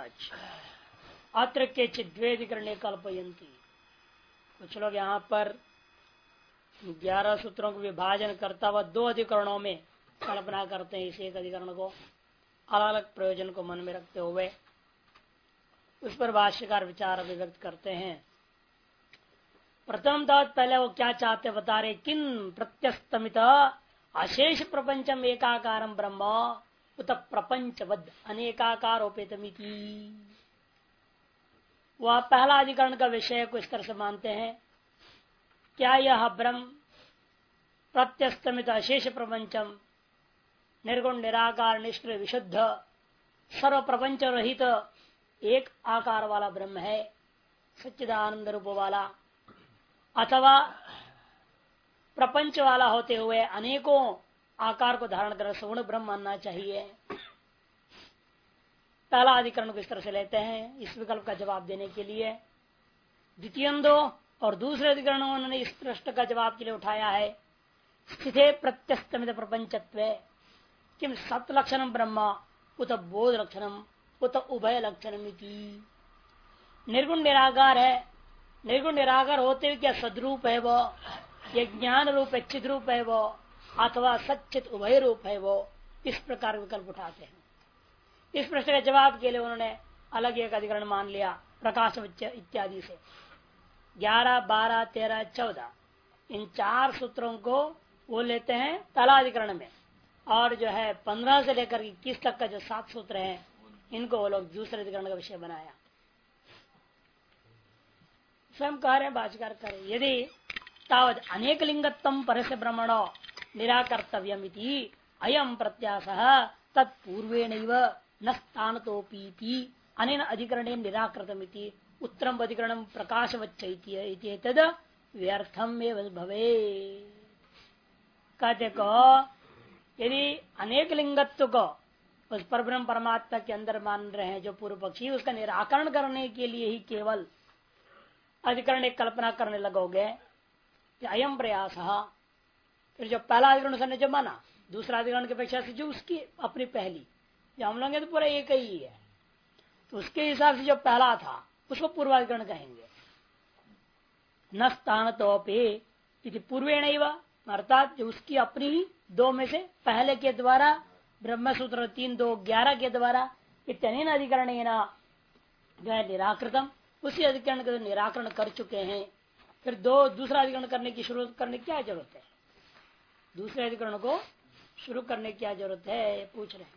अच्छा, अत्र के चिद्वेदिकरणे कल्पयंती। कुछ लोग यहाँ पर 11 सूत्रों को विभाजन करता हुआ 2 अधिकरणों में कल्पना करते हैं। इस एक अधिकरण को अलग अलग प्रयोजन को मन में रखते हुए उस पर भाष्यकार विचार अभिव्यक्त करते हैं। प्रथम दावत पहले वो क्या चाहते बता रहे, किन प्रत्यस्तमित अशेष प्रपंचम एकाकारम ब्रह्म उत प्रपंचवद अनेकाकारोपेतमिति। वह पहला अधिकरण का विषय को इस तरह से मानते हैं, क्या यह ब्रह्म प्रत्यस्तमित अशेष प्रपंचम निर्गुण निराकार निष्क्रिय विशुद्ध सर्व प्रपंच रहित एक आकार वाला ब्रह्म है, सच्चिदानंद रूप वाला, अथवा प्रपंच वाला होते हुए अनेकों आकार को धारण कर सगुण ब्रह्म मानना चाहिए। पहला अधिकरण को इस तरह से लेते हैं इस विकल्प का जवाब देने के लिए। द्वितीय दो और दूसरे अधिकरण उन्होंने इस प्रश्न का जवाब के लिए उठाया है, स्थिते प्रत्यस्तमित प्रपंचत्व किम सत लक्षणम ब्रह्म उत बोध लक्षणम उत उभय लक्षणम। निर्गुण निराकार है, निर्गुण निराकार होते हुए क्या सदरूप है वो, ये ज्ञान रूप है, चिद रूप है वो, अथवा सच्चित उभय रूप है वो, इस प्रकार विकल्प उठाते हैं। इस प्रश्न के जवाब के लिए उन्होंने अलग एक अधिकरण मान लिया प्रकाश इत्यादि से। 11, 12, 13, 14 इन 4 सूत्रों को वो लेते हैं पहला अधिकरण में, और जो है 15 से लेकर 21 तक का जो 7 सूत्र हैं इनको वो लोग दूसरे अधिकरण का विषय बनाया। स्वयं कह रहे हैं, भाष्यकार कह रहे, यदि तावत अनेक लिंगत्व परस्य ब्रह्मणो निराकर्तव्यमिति अयम प्रत्यास तत्पूर्वेणैव न स्थानतोपीति अनेन अधिकरणे निराकृतमिति उत्तरम अधिकरणम प्रकाशवच्चैति तद व्यर्थम एव भवे। कहते को यदि अनेक लिंगत्व को उस परब्रह्म परमात्मा के अंदर मान रहे हैं जो पूर्व पक्षी, उसका निराकरण करने के लिए ही केवल अधिकरण एक कल्पना करने लगोगे, अयम प्रयास। फिर जो पहला अधिकरण ने जो माना दूसरा अधिकरण की अपेक्षा से जो उसकी अपनी पहली, जो हम लोग तो पूरा एक ही है, तो उसके हिसाब से जो पहला था उसको पूर्वाधिकरण कहेंगे। न स्थान तो पूर्वेण अर्थात जो उसकी अपनी ही 2 में से पहले के द्वारा ब्रह्मसूत्र 3, 2, 11 के द्वारा इतने अधिकरण निराकृतम, उसी अधिकरण का निराकरण कर चुके हैं। फिर दूसरा अधिकरण करने की शुरू करने की क्या जरूरत है, दूसरे अधिकरण को शुरू करने की क्या जरूरत है, ये पूछ रहे हैं।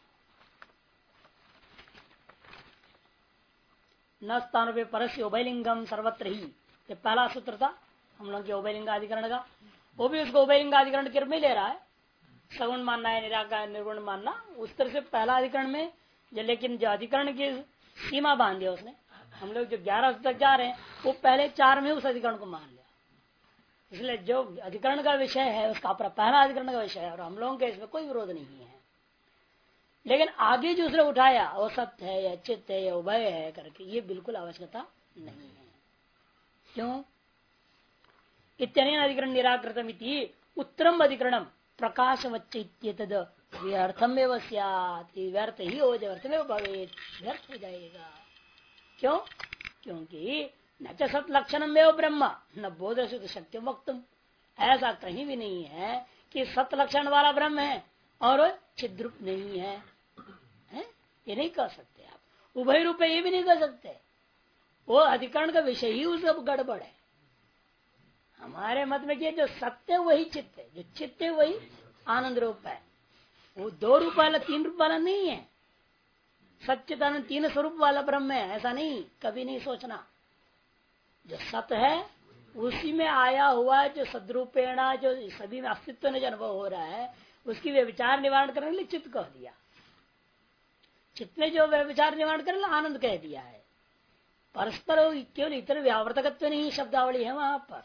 न स्थान पे परस्य उभयलिंगम सर्वत्र ही, ये पहला सूत्र था हम लोग के उभयलिंगाधिकरण का, वो भी उसको उभयलिंगाधिकरण के रूप में ले रहा है। सगुण मानना है, निराकार निर्गुण मानना, उस तरह से पहला अधिकरण में लेकिन जो अधिकरण की सीमा बांध दिया उसने, हम लोग जो 11 तक जा रहे हैं वो पहले 4 में उस अधिकरण को मान लिया। इसलिए जो अधिकरण का विषय है उसका अपना पहला अधिकरण का विषय है, और हम लोगों के इसमें कोई विरोध नहीं है। लेकिन आगे जो उसने उठाया वो सत्य है या चित्त है या उभय है करके, ये बिल्कुल आवश्यकता नहीं है। क्यों? इत्यनेन अधिकरण निराकृतम इति उत्तरम अधिकरणम प्रकाशवच्चैत्येतद् व्यर्थमेव स्यात्, व्यर्थ ही हो जाए, व्यर्थमेव भवेत्, व्यर्थ हो जाएगा। क्यों? क्योंकि न च सत लक्षणम एवं ब्रह्म न बोध शक्य वक्तुम, ऐसा कहीं भी नहीं है कि सत लक्षण वाला ब्रह्म है और छिद्रूप नहीं है, ये नहीं कह सकते आप। उभय रूप ये भी नहीं कह सकते, वो अधिकरण का विषय ही उसका गड़बड़ है। हमारे मत में कि जो सत्य वही चित्त है, जो चित्त है वही आनंद रूप है। वो 2 रूप वाला 3 रूप वाला नहीं है। सच्चिदानंद 3 स्वरूप वाला ब्रह्म है, ऐसा नहीं, कभी नहीं सोचना। जो सत्य है उसी में आया हुआ जो सदरूपेणा जो सभी में अस्तित्व में जो अनुभव हो रहा है, उसकी व्यभिचार निवारण करने के लिए चित्त कह दिया। चित्त में जो व्यभिचार निवारण करने आनंद कह दिया है। परस्पर केवल इतर व्यावर्तकत्व नहीं शब्दावली है वहां पर,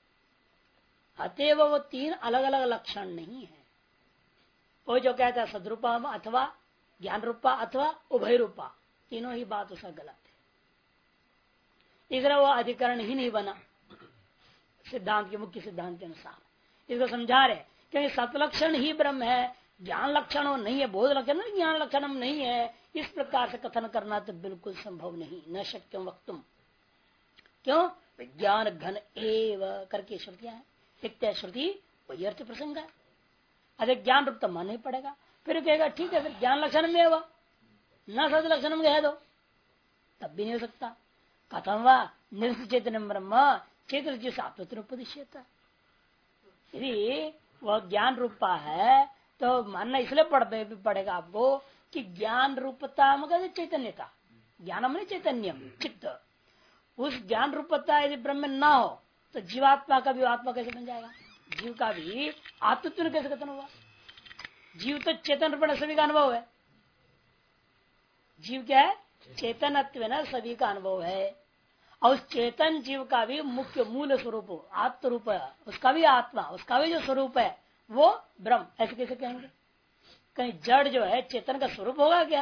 अतएव वो 3 अलग अलग लक्षण नहीं है। वो जो कहता है सदरूपा अथवा ज्ञान रूपा अथवा उभय रूपा, तीनों ही बात उसका गलत है। तीसरा वो अधिकरण ही नहीं बना सिद्धांत के मुख्य सिद्धांत के अनुसार, इसको समझा रहे क्योंकि सतलक्षण ही ब्रह्म है, ज्ञान लक्षण नहीं है, बोध लक्षण ज्ञान लक्षण नहीं है, इस प्रकार से कथन करना तो बिल्कुल संभव नहीं, न शक्यम वक्तुम। क्यों? विज्ञान घन एव करके श्रुतियां है, एक श्रुति वही अर्थ प्रसंग है, अधिक ज्ञान रूप तो मानना ही पड़ेगा। फिर कहेगा ठीक है, फिर ज्ञान लक्षण में हुआ न सद लक्षण में कह दो, तब भी नहीं हो सकता। कथम वा निरस्त चेतन ब्रह्म चेतन जिस आत्मोपदिश्यता, यदि वह ज्ञान रूपा है तो मानना इसलिए पड़ेगा आपको कि ज्ञान रूपता मतलब चैतन्यता, ज्ञानम नहीं चैतन्यम चित्त, उस ज्ञान रूपता यदि ब्रह्म में ना हो तो जीवात्मा का भी आत्मा कैसे बन जाएगा, जीव का भी आत्मत्व कैसे कथन हुआ। जीव तो चेतन रूप सभी का अनुभव है, जीव क्या है, चेतनत्व न सभी का अनुभव है, और उस चेतन जीव का भी मुख्य मूल स्वरूप आत्म रूप है, उसका भी आत्मा, उसका भी जो स्वरूप है वो ब्रह्म, ऐसे कैसे कहेंगे। कहीं जड़ जो है चेतन का स्वरूप होगा क्या?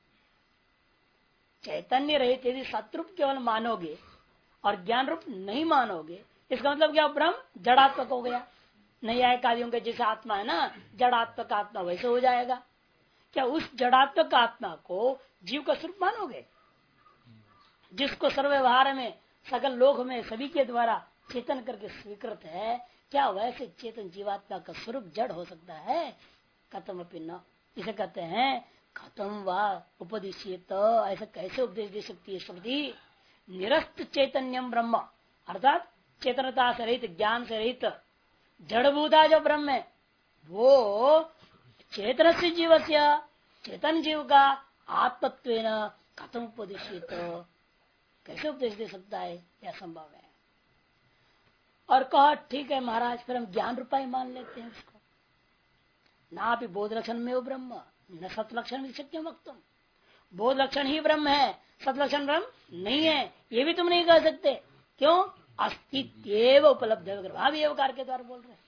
चैतन्य रहित यदि सतरूप केवल मानोगे और ज्ञान रूप नहीं मानोगे, इसका मतलब क्या, ब्रह्म जड़ात्मक हो गया। नहीं आए कार्यों के जैसे आत्मा है ना, जड़ात्मक आत्मा वैसे हो जाएगा। क्या उस जड़ात्मक आत्मा को जीव का स्वरूप मानोगे, जिसको सर्वव्यवहार में सकल लोक में सभी के द्वारा चेतन करके स्वीकृत है, क्या वैसे चेतन जीवात्मा का स्वरूप जड़ हो सकता है? कथम अपि न, इसे कहते हैं खत्म व उपदेशित, ऐसा कैसे उपदेश दे सकती है श्रुति। निरस्त चैतन्यम ब्रह्म, अर्थात चेतनता से रहित, ज्ञान से रहित जड़भूता जो ब्रह्म है वो चेतन से जीव से, चेतन जीव का आत्मत्व कथम उपदेशित, कैसे उपदेश दे सकता है, यह संभव है। और कहा ठीक है महाराज, फिर हम ज्ञान रूपा ही मान लेते हैं उसको, ना भी बोध लक्षण में वो ब्रह्म न सत लक्षण में शक्य वक्तुम, बोध लक्षण ही ब्रह्म है, सत लक्षण ब्रह्म नहीं है, ये भी तुम नहीं कह सकते। क्यों? अस्तित्व उपलब्ध है, भावी अवकार के द्वारा बोल रहे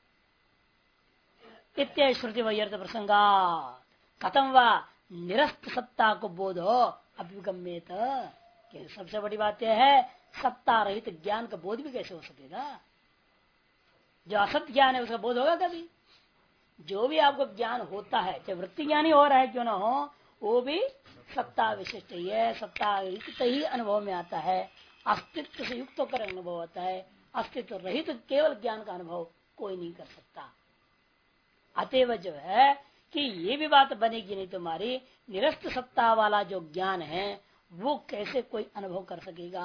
इत्य श्रुति वैर्थ प्रसंगा कथम व निरस्त सत्ता को बोधो अभिगम्यत। सबसे बड़ी बात यह है, सत्ता रहित ज्ञान का बोध भी कैसे हो सकेगा? जो असत ज्ञान है उसका बोध होगा कभी? जो भी आपको ज्ञान होता है, चाहे वृत्ति ज्ञान ही हो रहा है क्यों ना हो, वो भी सत्ता विशिष्ट ही है, सत्ता युक्त ही अनुभव में आता है, अस्तित्व से युक्त होकर अनुभव होता है, अस्तित्व रहित तो केवल ज्ञान का अनुभव कोई नहीं कर सकता। अतएव जो है कि ये भी बात बनेगी नहीं तुम्हारी, निरस्त सत्ता वाला जो ज्ञान है वो कैसे कोई अनुभव कर सकेगा।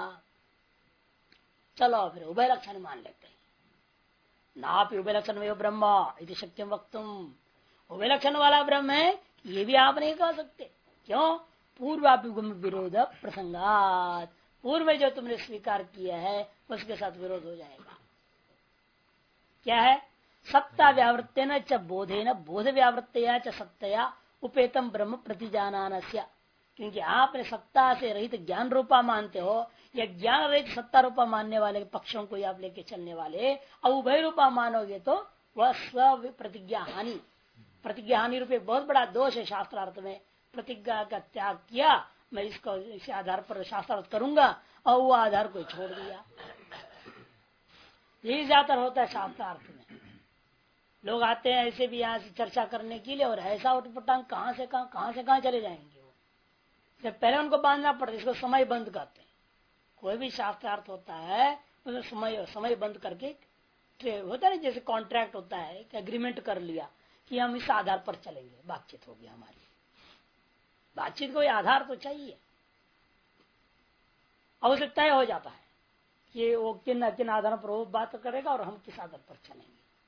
चलो फिर उभय लक्षण मान लेते हैं, नापि उभय लक्षण में ब्रह्म इति शक्यम वक्तुम, उभय लक्षण वाला ब्रह्म है ये भी आप नहीं कह सकते। क्यों? पूर्वाभिगम विरोध प्रसंगात, पूर्व में जो तुमने स्वीकार किया है उसके साथ विरोध हो जाएगा। क्या है? सत्ता व्यावृत्तेन च बोधेन बोध व्यावृत्तया च सत्तया उपेतम ब्रह्म प्रतिजानानस्य, क्योंकि आपने सत्ता से रहित ज्ञान रूपा मानते हो, या ज्ञान रहित सत्ता रूपा मानने वाले पक्षों को आप लेके चलने वाले, और उभय रूपा मानोगे तो वह स्व प्रतिज्ञा हानि, प्रतिज्ञा हानि रूपे बहुत बड़ा दोष है शास्त्रार्थ में। प्रतिज्ञा का त्याग किया, मैं इसको इस आधार पर शास्त्रार्थ करूंगा, और वो आधार को छोड़ दिया। यही ज्यादातर होता है शास्त्रार्थ में। लोग आते हैं ऐसे भी यहाँ से चर्चा करने के लिए, और ऐसा उठपटांग कहाँ से कहाँ चले जाएंगे वो। जब पहले उनको बांधना पड़ता है, इसको समय बंद करते हैं। कोई भी शास्त्रार्थ होता है उसमें समय बंद करके होता है, जैसे कॉन्ट्रैक्ट होता है कि एग्रीमेंट कर लिया कि हम इस आधार पर चलेंगे, बातचीत होगी हमारी। बातचीत को आधार तो चाहिए, और उसे तय हो जाता है कि वो किन आधार पर वो बात करेगा और हम किस आधार पर चलेंगे।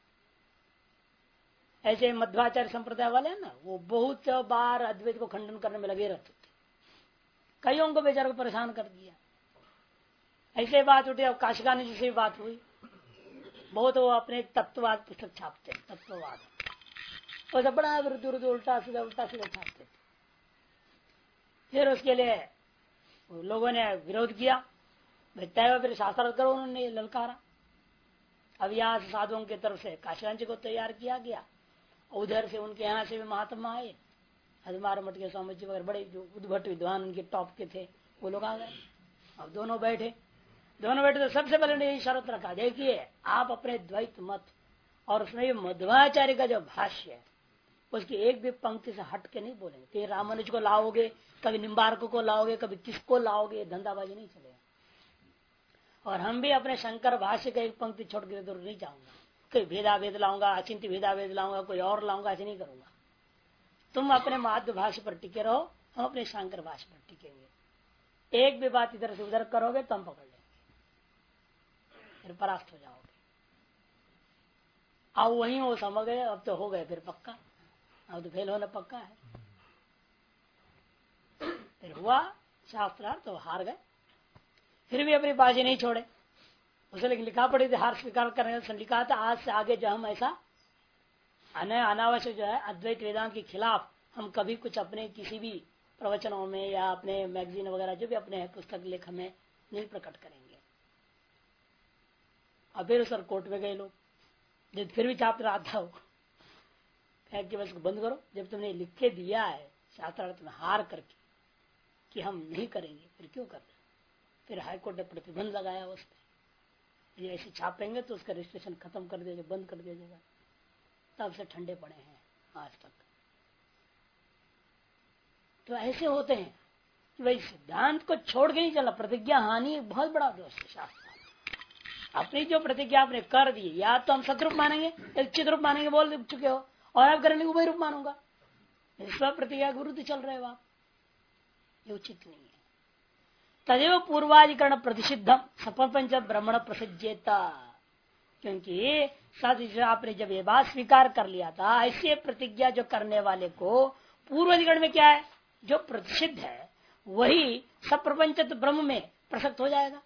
ऐसे मध्वाचार्य संप्रदाय वाले हैं ना, वो बहुत बार अद्वैत को खंडन करने में लगे रहते थे, कईयों को बेचारों को परेशान कर दिया। ऐसे बात उठी, अब काशिकानी जी से बात हुई, बहुत वो अपने तत्ववाद पुस्तक छापते, तत्ववाद और बड़ा उल्टा सीधा छापते थे। फिर उसके लिए लोगों ने विरोध किया, तय फिर शास्त्र करो, उन्होंने ललकारा। अब यहाँ से साधुओं की तरफ से काशिकानी जी को तैयार किया गया, उधर से उनके यहाँ से भी महात्मा आए, हजमार मठ के स्वामी जी वगैरह बड़े जो उद्भट विद्वान उनके टॉप के थे, वो लोग आ गए। अब दोनों बैठे तो सबसे पहले ने यही शर्त रखा, देखिए आप अपने द्वैत मत और उसमें मध्वाचार्य का जो भाष्य है उसकी एक भी पंक्ति से हट के नहीं बोलेंगे। कि रामानुज को लाओगे, कभी निम्बार्क को लाओगे, कभी किसको लाओगे, धंधाबाजी नहीं चलेगा। और हम भी अपने शंकर भाष्य का एक पंक्ति छोड़ के दूर नहीं जाऊंगा। कोई भेदाभेद लाऊंगा, अचिंत्य भेदाभेद लाऊंगा, कोई और लाऊंगा, ऐसे नहीं करूंगा। तुम अपने माध्य भाष्य पर टिके रहो, हम अपने शंकर भाष्य पर टिकेंगे। एक भी बात इधर से उधर करोगे तो हम पकड़ लेंगे, फिर परास्त हो जाओगे। अब वही वो समझ गए, अब तो हो गए फिर पक्का, अब तो फेल होना पक्का है। फिर हुआ शास्त्रार्थ तो हार गए, फिर भी अपनी बाजी नहीं छोड़े। उसे लेकिन लिखा पड़ी थी हार स्वीकार करने से, लिखा था आज से आगे जो हम ऐसा अनावश्यक जो है अद्वैत वेदांत के खिलाफ हम कभी कुछ अपने किसी भी प्रवचनों में या अपने मैगजीन वगैरह जो भी अपने पुस्तक लेख में नहीं प्रकट करेंगे। अब फिर सर कोर्ट में गए लोग, जब फिर भी छात्र आता हो कि बस बंद करो, जब तुमने लिख के दिया है शास्त्रार्थ में हार करके कि हम नहीं करेंगे, फिर क्यों कर रहे? फिर हाईकोर्ट ने प्रतिबंध लगाया उस पर, ये ऐसे छापेंगे तो उसका रजिस्ट्रेशन खत्म कर दिया, बंद कर दिया जाएगा। तब से ठंडे पड़े हैं आज तक। तो ऐसे होते हैं कि भाई सिद्धांत को छोड़ के नहीं चला। प्रतिज्ञा हानि बहुत बड़ा दोष है शास्त्र। अपनी जो प्रतिज्ञा आपने कर दी, या तो हम सतरूप मानेंगे या चित रूप मानेंगे, बोल चुके हो, और आप करेंगे उभय रूप मानूंगा, सब प्रतिज्ञा के विरुद्ध चल रहे हो आप, ये उचित नहीं है। तदेव पूर्वाधिकरण प्रतिषिद्धम सपंच ब्रह्मण प्रसिद्धेता, क्योंकि साथ आपने जब ये बात स्वीकार कर लिया था, ऐसे प्रतिज्ञा जो करने वाले को पूर्वाधिकरण में क्या है जो प्रतिषिद्ध है वही सब प्रपंच ब्रह्म में प्रसक्त हो जाएगा।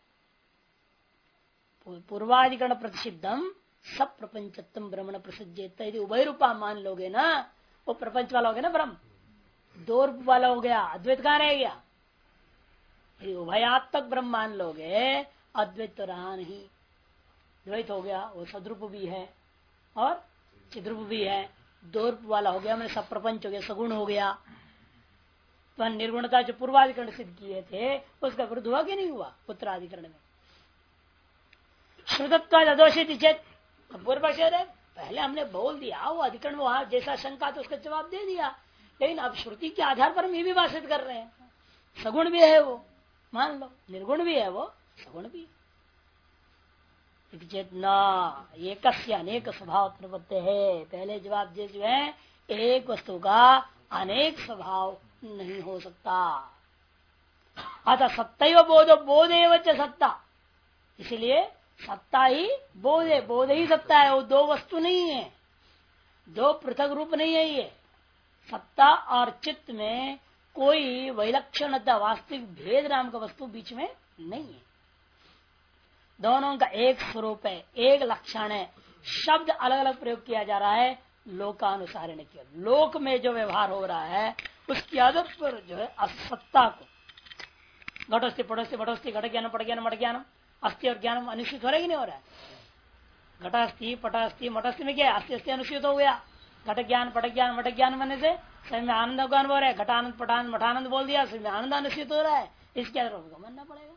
पूर्वाधिकरण प्रतिषिद्धम सब प्रपंचत्म ब्रह्मण प्रसिद्धेता, यदि उभय रूपा मान लोगे ना, वो प्रपंच वाला हो गया ना ब्रह्म, दो रूप वाला हो गया, अद्वैत कहाँ रह गया? यदि उभयात्मक ब्रह्म मान लोगे, अद्वैत तो रहा नहीं, द्वैत हो गया, वो सद्रूप भी है और चिद्रूप भी है, दो रूप वाला हो गया, मैंने सब प्रपंच हो गया, सगुण हो गया। तो निर्गुणता जो पूर्वाधिकरण सिद्ध किए थे उसका विरुद्ध हुआ कि नहीं हुआ उत्तराधिकरण में? श्रुतत्व अदोषित चेत, पूर्व पक्ष पहले हमने बोल दिया, वो अधिकरण वहां जैसा शंका तो उसका जवाब दे दिया, लेकिन अब श्रुति के आधार पर हम ये भी बात सिद्ध कर रहे हैं, सगुण भी है वो, मान लो, निर्गुण भी है वो, सगुण भी चेत न एक अनेक स्वभाव प्रवृत्ति है। पहले जवाब दे जो है, एक वस्तु का अनेक स्वभाव नहीं हो सकता। अतः सत्तैव बोधो बोधेव च सत्ता, इसलिए सत्ता ही बोध है, बोध ही सत्ता है, वो दो वस्तु नहीं है, दो पृथक रूप नहीं है। ये सत्ता और चित्त में कोई वैलक्षणता वास्तविक भेद नाम का वस्तु बीच में नहीं है, दोनों का एक स्वरूप है, एक लक्षण है। शब्द अलग अलग प्रयोग किया जा रहा है लोकानुसार, लोक में जो व्यवहार हो रहा है उसके आधार पर जो है असत्ता को घटस्थि पटस्थि घटस्थि घट ज्ञान पट ज्ञान मठ ज्ञानम अस्थि और ज्ञानम अनुष्ठित हो रहा है कि नहीं हो रहा है? घटास्थि पटास्थि मठस्थि में क्या है? अस्थि अस्थि अनुष्ठित हो गया, घट ज्ञान पट ज्ञान मठ ज्ञान बनने से सही में आनंद का अनुभव है, घटानंद पटानंद मठानंद बोल दिया, सही में आनंद अनुष्ठित हो रहा है, इसके आधार पर मानना पड़ेगा।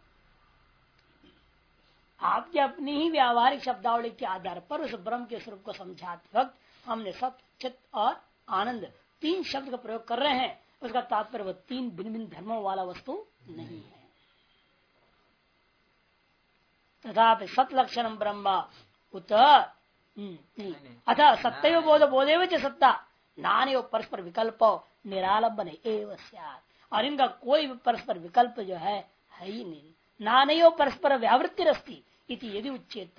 आपके अपनी ही व्यावहारिक शब्दावली के आधार पर उस ब्रह्म के स्वरूप को समझाते वक्त हमने सत्य चित्त और आनंद तीन शब्द का प्रयोग कर रहे हैं, उसका तात्पर्य वह तीन भिन्न भिन्न धर्मों वाला वस्तु नहीं है। तथा सतलक्षण ब्रह्म उत अतः सत्य बोध बोधेव च सत्ता नाने परस्पर विकल्प निरालंबन एवं स्यात्, और इनका कोई परस्पर विकल्प जो है ही नहीं, नानयो परस्पर व्यावृत्ति रस्ती इति यदि उच्चेत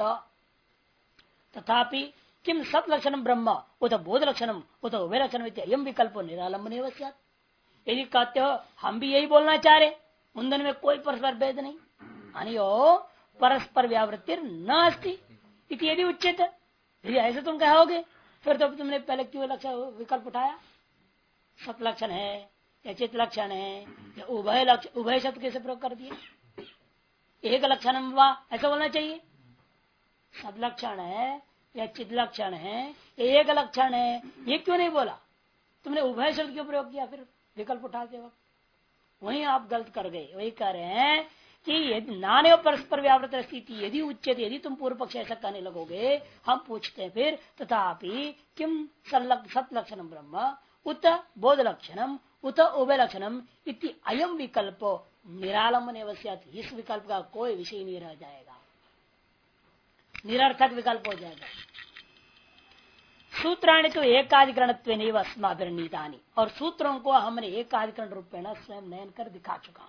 तथापि किम सत लक्षण ब्रह्म उत बोध लक्षणम उत उभय लक्षण अयम विकल्प निरालंबन एवं स्यात्। यदि कहते हो हम भी यही बोलना चाह रहे, उन में कोई परस्पर भेद नहीं, अनियो परस्पर व्यावृत्ति न अस्ति इति यदि उच्चेत, यदि ऐसे तुम कहोगे फिर तो तुमने पहले क्यों लक्षण विकल्प उठाया? सत लक्षण है या चित लक्षण है या उभय लक्षण, उभय शब्द कैसे प्रयोग कर दिए? एक लक्षण ऐसा बोलना चाहिए, सब लक्षण है या चित लक्षण है, एक लक्षण है, ये क्यों नहीं बोला? तुमने उभय शब्द क्यों प्रयोग किया फिर विकल्प उठाते वक्त? वहीं आप गलत कर गए। वही कह रहे हैं कि यदि नाने परस्पर व्यावृत स्थिति यदि उच्चते, यदि तुम पूर्व पक्ष ऐसा कहने लगोगे, हम पूछते हैं फिर तथापि किम सतलक्षणम ब्रह्म उत बोध लक्षणम उत उभय लक्षणम इति अयम विकल्प निरालंबन एवं, इस विकल्प का कोई विषय नहीं रह जाएगा, निरर्थक विकल्प हो जाएगा। सूत्राणी तो एकाधिकरणत्व अस्माभिर्णीतानि, और सूत्रों को हमने एकाधिकरण रूपेण स्वयं नयन कर दिखा चुका हूं।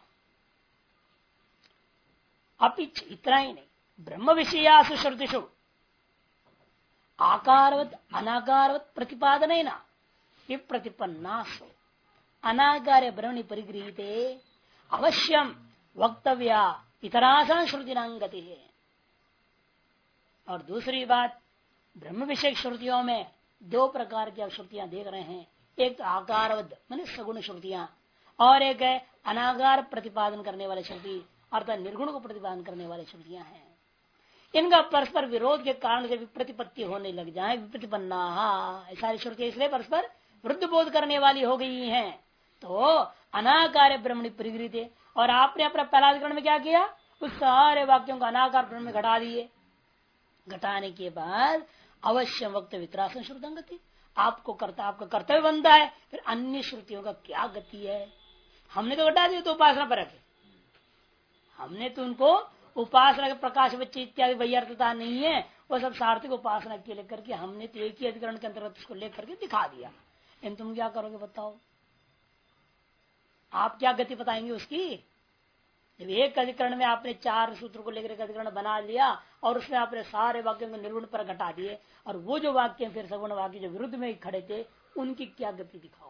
अपिच इतना ही नहीं, ब्रह्म विषयासु श्रुतिषु आकारवत अनाकारवत प्रतिपादन प्रतिपन्नासु अनाकार ब्रह्मणि परिगृहीते अवश्यम वक्तव्या इतरासा श्रुतिनांगति है। और दूसरी बात, ब्रह्म विषय श्रुतियों में दो प्रकार की श्रुतियां देख रहे हैं, एक आकारवद माने सगुण श्रुतियां, और एक है अनाकार प्रतिपादन करने वाली श्रुति अर्थात निर्गुण को प्रतिपादन करने वाली श्रुतियां हैं। इनका परस्पर विरोध के कारण से विप्रतिपत्ति होने लग जाए, विप्रतिपन्ना सारी श्रुतियां इसलिए परस्पर वृद्ध बोध करने वाली हो गई हैं। तो अनाकार ब्रह्मणि परिगृहीते, और आपने अपना पहला अधिकरण में क्या किया, उस सारे वाक्यों को अनाकार ब्रह्म में घटा दिए। घटाने के बाद अवश्य वक्त वितरासन श्रुतंगति, आपका कर्तव्य बनता है फिर अन्य श्रुतियों का क्या गति है। हमने तो घटा दिया तो उपासना पर रखे, हमने तो उनको उपासना के प्रकाश बच्चे इत्यादि वैयर्थता नहीं है, वो सब सार्थक उपासना के लेकर के हमने तो एक ही अधिकरण के अंतर्गत उसको लेकर के दिखा दिया। इन तुम क्या करोगे बताओ, आप क्या गति बताएंगे उसकी। जब एक अधिकरण में आपने 4 सूत्र को लेकर अधिकरण बना लिया और उसमें आपने सारे वाक्यों को निर्गुण पर घटा दिए, और वो जो वाक्य फिर सगुण वाक्य जो विरुद्ध में खड़े थे उनकी क्या गति दिखाओगे।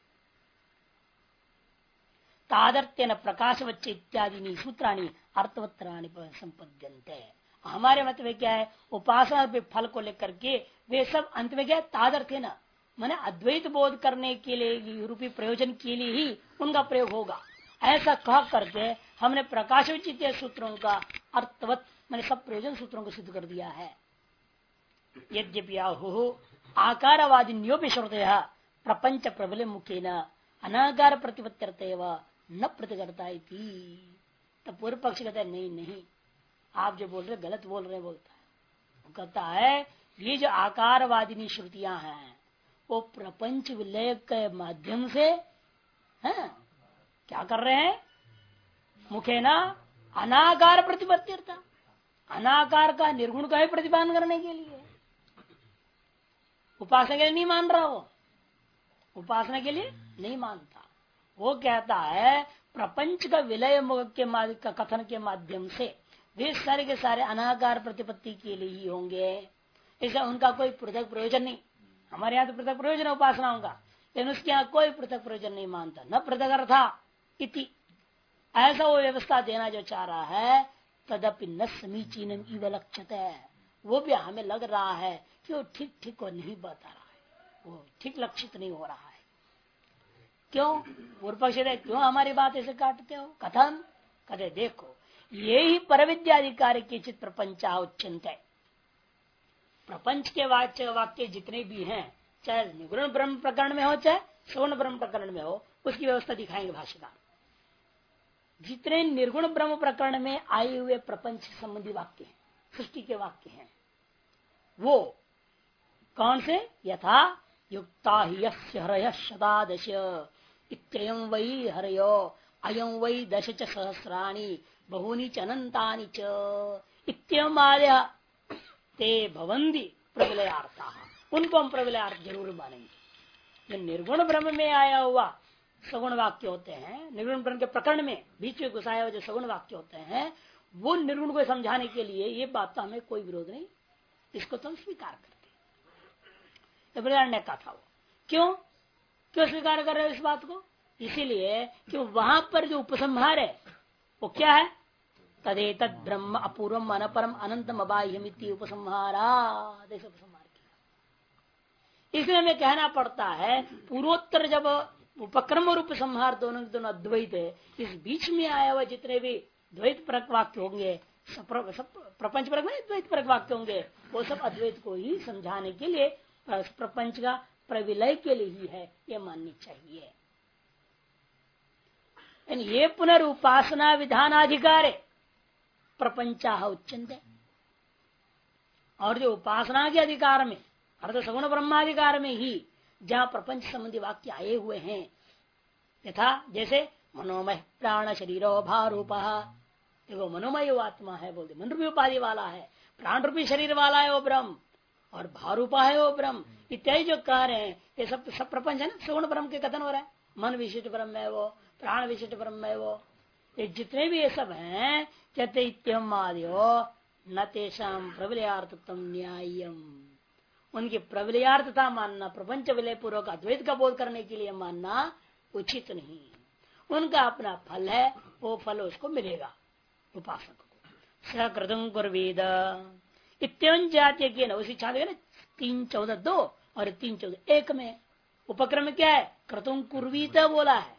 तादर्त्य न प्रकाश वच्च इत्यादि सूत्राणी अर्थवत्तराणी संपद्यन्ते। हमारे मत में क्या है, उपासना के फल को लेकर के वे सब अंत में क्या है, तादर्थ न माने अद्वैत बोध करने के लिए रूपी प्रयोजन के लिए ही उनका प्रयोग होगा। ऐसा कह करके हमने प्रकाश विचित सूत्रों का अर्थवत मैंने सब प्रयोजन सूत्रों को सिद्ध कर दिया है। यद्यपि आकारवादिन्यो भी श्रुतय प्रपंच प्रबल मुखेन अनाकार प्रतिपत्त्यर्थ न प्रतिकर्ता। तब पूर्व पक्ष कहता है नहीं आप जो बोल रहे गलत बोल रहे, बोलता है। वो कहता है ये जो आकारवादिनी श्रुतियां हैं वो प्रपंच विलय के माध्यम से हैं क्या कर रहे हैं, मुखे ना अनाकार प्रतिपत्त्यर्थ, अनाकार का निर्गुण का ही प्रतिपादन करने के लिए। उपासना के लिए नहीं मान रहा, वो उपासना के लिए नहीं मानता। वो कहता है प्रपंच का विलय का कथन के माध्यम से वे सारे के सारे अनाकार प्रतिपत्ति के लिए ही होंगे, इससे उनका कोई पृथक प्रयोजन नहीं। हमारे यहाँ तो पृथक प्रयोजन है उपासनाओं का, लेकिन उसके यहाँ कोई पृथक प्रयोजन नहीं मानता, न पृथक अर्था इति। ऐसा वो व्यवस्था देना जो चाह रहा है, तदपि न समीचीनम इव लक्ष्यते, वो भी हमें लग रहा है कि वो ठीक को नहीं बता रहा है, वो ठीक लक्षित नहीं हो रहा है। क्यों पूर्व पक्ष क्यों हमारी बात ऐसे काटते हो, कथन कहते देखो ये ही परविद्याधिकारी के चित प्रपंचा उच्चंत है। प्रपंच के वाक्य जितने भी हैं, चाहे निर्गुण ब्रह्म प्रकरण में हो चाहे सगुण ब्रह्म प्रकरण में हो, उसकी व्यवस्था दिखाएंगे भाष्यकार। जितने निर्गुण ब्रह्म प्रकरण में आए हुए प्रपंच संबंधी वाक्य हैं, सृष्टि के वाक्य हैं, वो कौन से, यथा युक्ता ही हरय शतादश इत्ययं वै हरयो अयं वै दश च सहस्राणि बहूनि च अनंतानि च इत्ययं आदय ते भवन्ति प्रविलयार्था। उनको हम प्रविलयार्थ जरूर मानेंगे। जो निर्गुण ब्रह्म में आया हुआ सगुण वाक्य होते हैं, निर्गुण ब्रह्म के प्रकरण में बीच में घुसाया हुआ जो सगुण वाक्य होते हैं, वो निर्गुण को समझाने के लिए ये बात तो हमें कोई विरोध नहीं, इसको तो हम स्वीकार करते हैं। ने कहा था वो क्यों स्वीकार कर रहे हो इस बात को, इसीलिए कि वहां पर जो उपसंहार है वो क्या है, तदेतद ब्रह्म अपूर्वम अनपरम अनंतम अबाह्यमिति उपसंहारा, जैसे उपसंहार किया। इसलिए हमें कहना पड़ता है पूर्वोत्तर जब उपक्रम और उपसंहार दोनों अद्वैत है, इस बीच में आया हुआ जितने भी द्वैत परक वाक्य होंगे, प्रपंच परक में द्वैत परक वाक्य होंगे, वो सब अद्वैत को ही समझाने के लिए, प्रपंच का प्रविलय के लिए ही है, ये माननी चाहिए। ये पुनर्उपासना विधानाधिकार है, प्रपंचा उच्चन्ते। और जो उपासना के अधिकार में अर्थात सगुण ब्रह्माधिकार में ही जहाँ प्रपंच संबंधी वाक्य आए हुए हैं, यथा जैसे मनोमय प्राण शरीरो भारूप, देखो मनोमय वो आत्मा है, बोलते मन रूपी उपाधि वाला है, प्राण रूपी शरीर वाला है वो ब्रह्म, और भारूपा है वो ब्रह्म, इत्यादि जो कह रहे हैं ये सब प्रपंच है ना, सगुण ब्रह्म के कथन हो रहा है। मन विशिष्ट ब्रह्म है वो, प्राण विशिष्ट ब्रह्म है वो, ये जितने भी ये सब हैं कहते इत्यम आदियो न तेषाम प्रबलयार्थतम न्याय्यम, उनकी प्रबलयार्थता मानना, प्रपंच विलय पूर्वक अद्वैत का बोध करने के लिए मानना उचित नहीं। उनका अपना फल है, वो फल उसको मिलेगा उपासक को। सकृतम कुर्वीद इत्यं जातीय के न, उसी छात्र ना 3:14 और 3:14 एक में उपक्रम क्या है, क्रतुम कुर्वीत बोला है।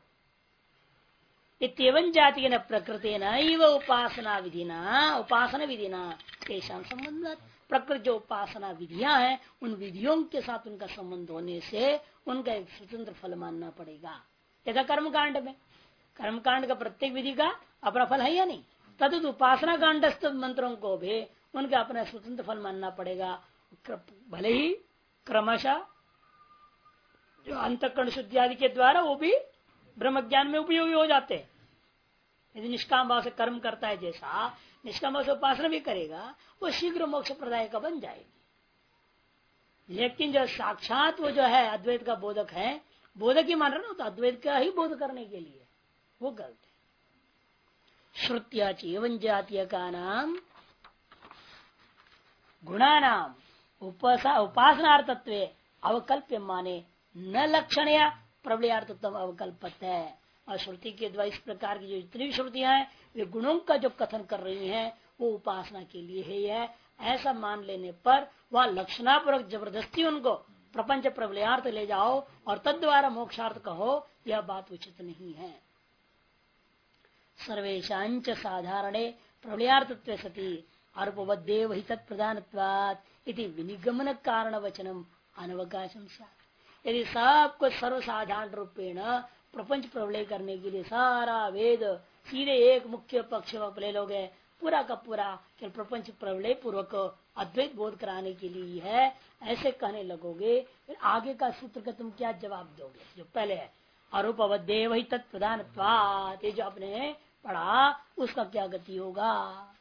इत्यं जातीय न प्रकृति न उपासना विधिना, उपासना विधिना तेषां संबंध, प्रकृति जो उपासना विधियां हैं उन विधियों के साथ उनका संबंध होने से उनका एक स्वतंत्र फल मानना पड़ेगा। यथा कर्मकांड में, कर्मकांड का प्रत्येक विधि का अपना फल है या नहीं, तद उपासना कांडस्थ मंत्रों को भी उनका अपना स्वतंत्र फल मानना पड़ेगा। भले ही क्रमशः जो अंतःकरण शुद्धि आदि के द्वारा वो भी ब्रह्म ज्ञान में उपयोगी हो जाते हैं। यदि निष्काम भाव से कर्म करता है, जैसा निष्काम भाव से उपासना भी करेगा, वो शीघ्र मोक्ष प्रदाय का बन जाएगी। लेकिन जो साक्षात वो जो है अद्वैत का बोधक है, बोधक ही मान रहे ना, तो अद्वैत का ही बोध करने के लिए वो गलत है। श्रुत्या एवं जातीय का नाम गुणानाम उपासनार्थत्व अवकल्प्य माने न लक्षणया प्रबलयार्थत्व अवकल्पत है। और श्रुति के द्वारा इस प्रकार की जो जितनी भी श्रुतियां हैं वे गुणों का जो कथन कर रही हैं वो उपासना के लिए है, ऐसा मान लेने पर वह लक्षणापूर्वक जबरदस्ती उनको प्रपंच प्रबलयार्थ ले जाओ और तद द्वारा मोक्षार्थ कहो, यह बात उचित नहीं है। सर्वेशांच साधारणे प्रबलयार्थत्वे सति अरूपवद्देव ही तत्प्रधानत्वात् इति विनिगमन कारण वचनम अनवकाशम स्यात्। यदि सबको सर्वसाधारण रूपेण प्रपंच प्रबलय करने के लिए सारा वेद सीधे एक मुख्य पक्ष ले लोगे, पूरा का पूरा केवल प्रपंच प्रबलय पूर्वक अद्वैत बोध कराने के लिए है, ऐसे कहने लगोगे, फिर आगे का सूत्र का तुम क्या जवाब दोगे? जो पहले है अरूपवद्देव ही तत्प्रधानत्वात्, ये जो आपने पढ़ा उसका क्या गति होगा?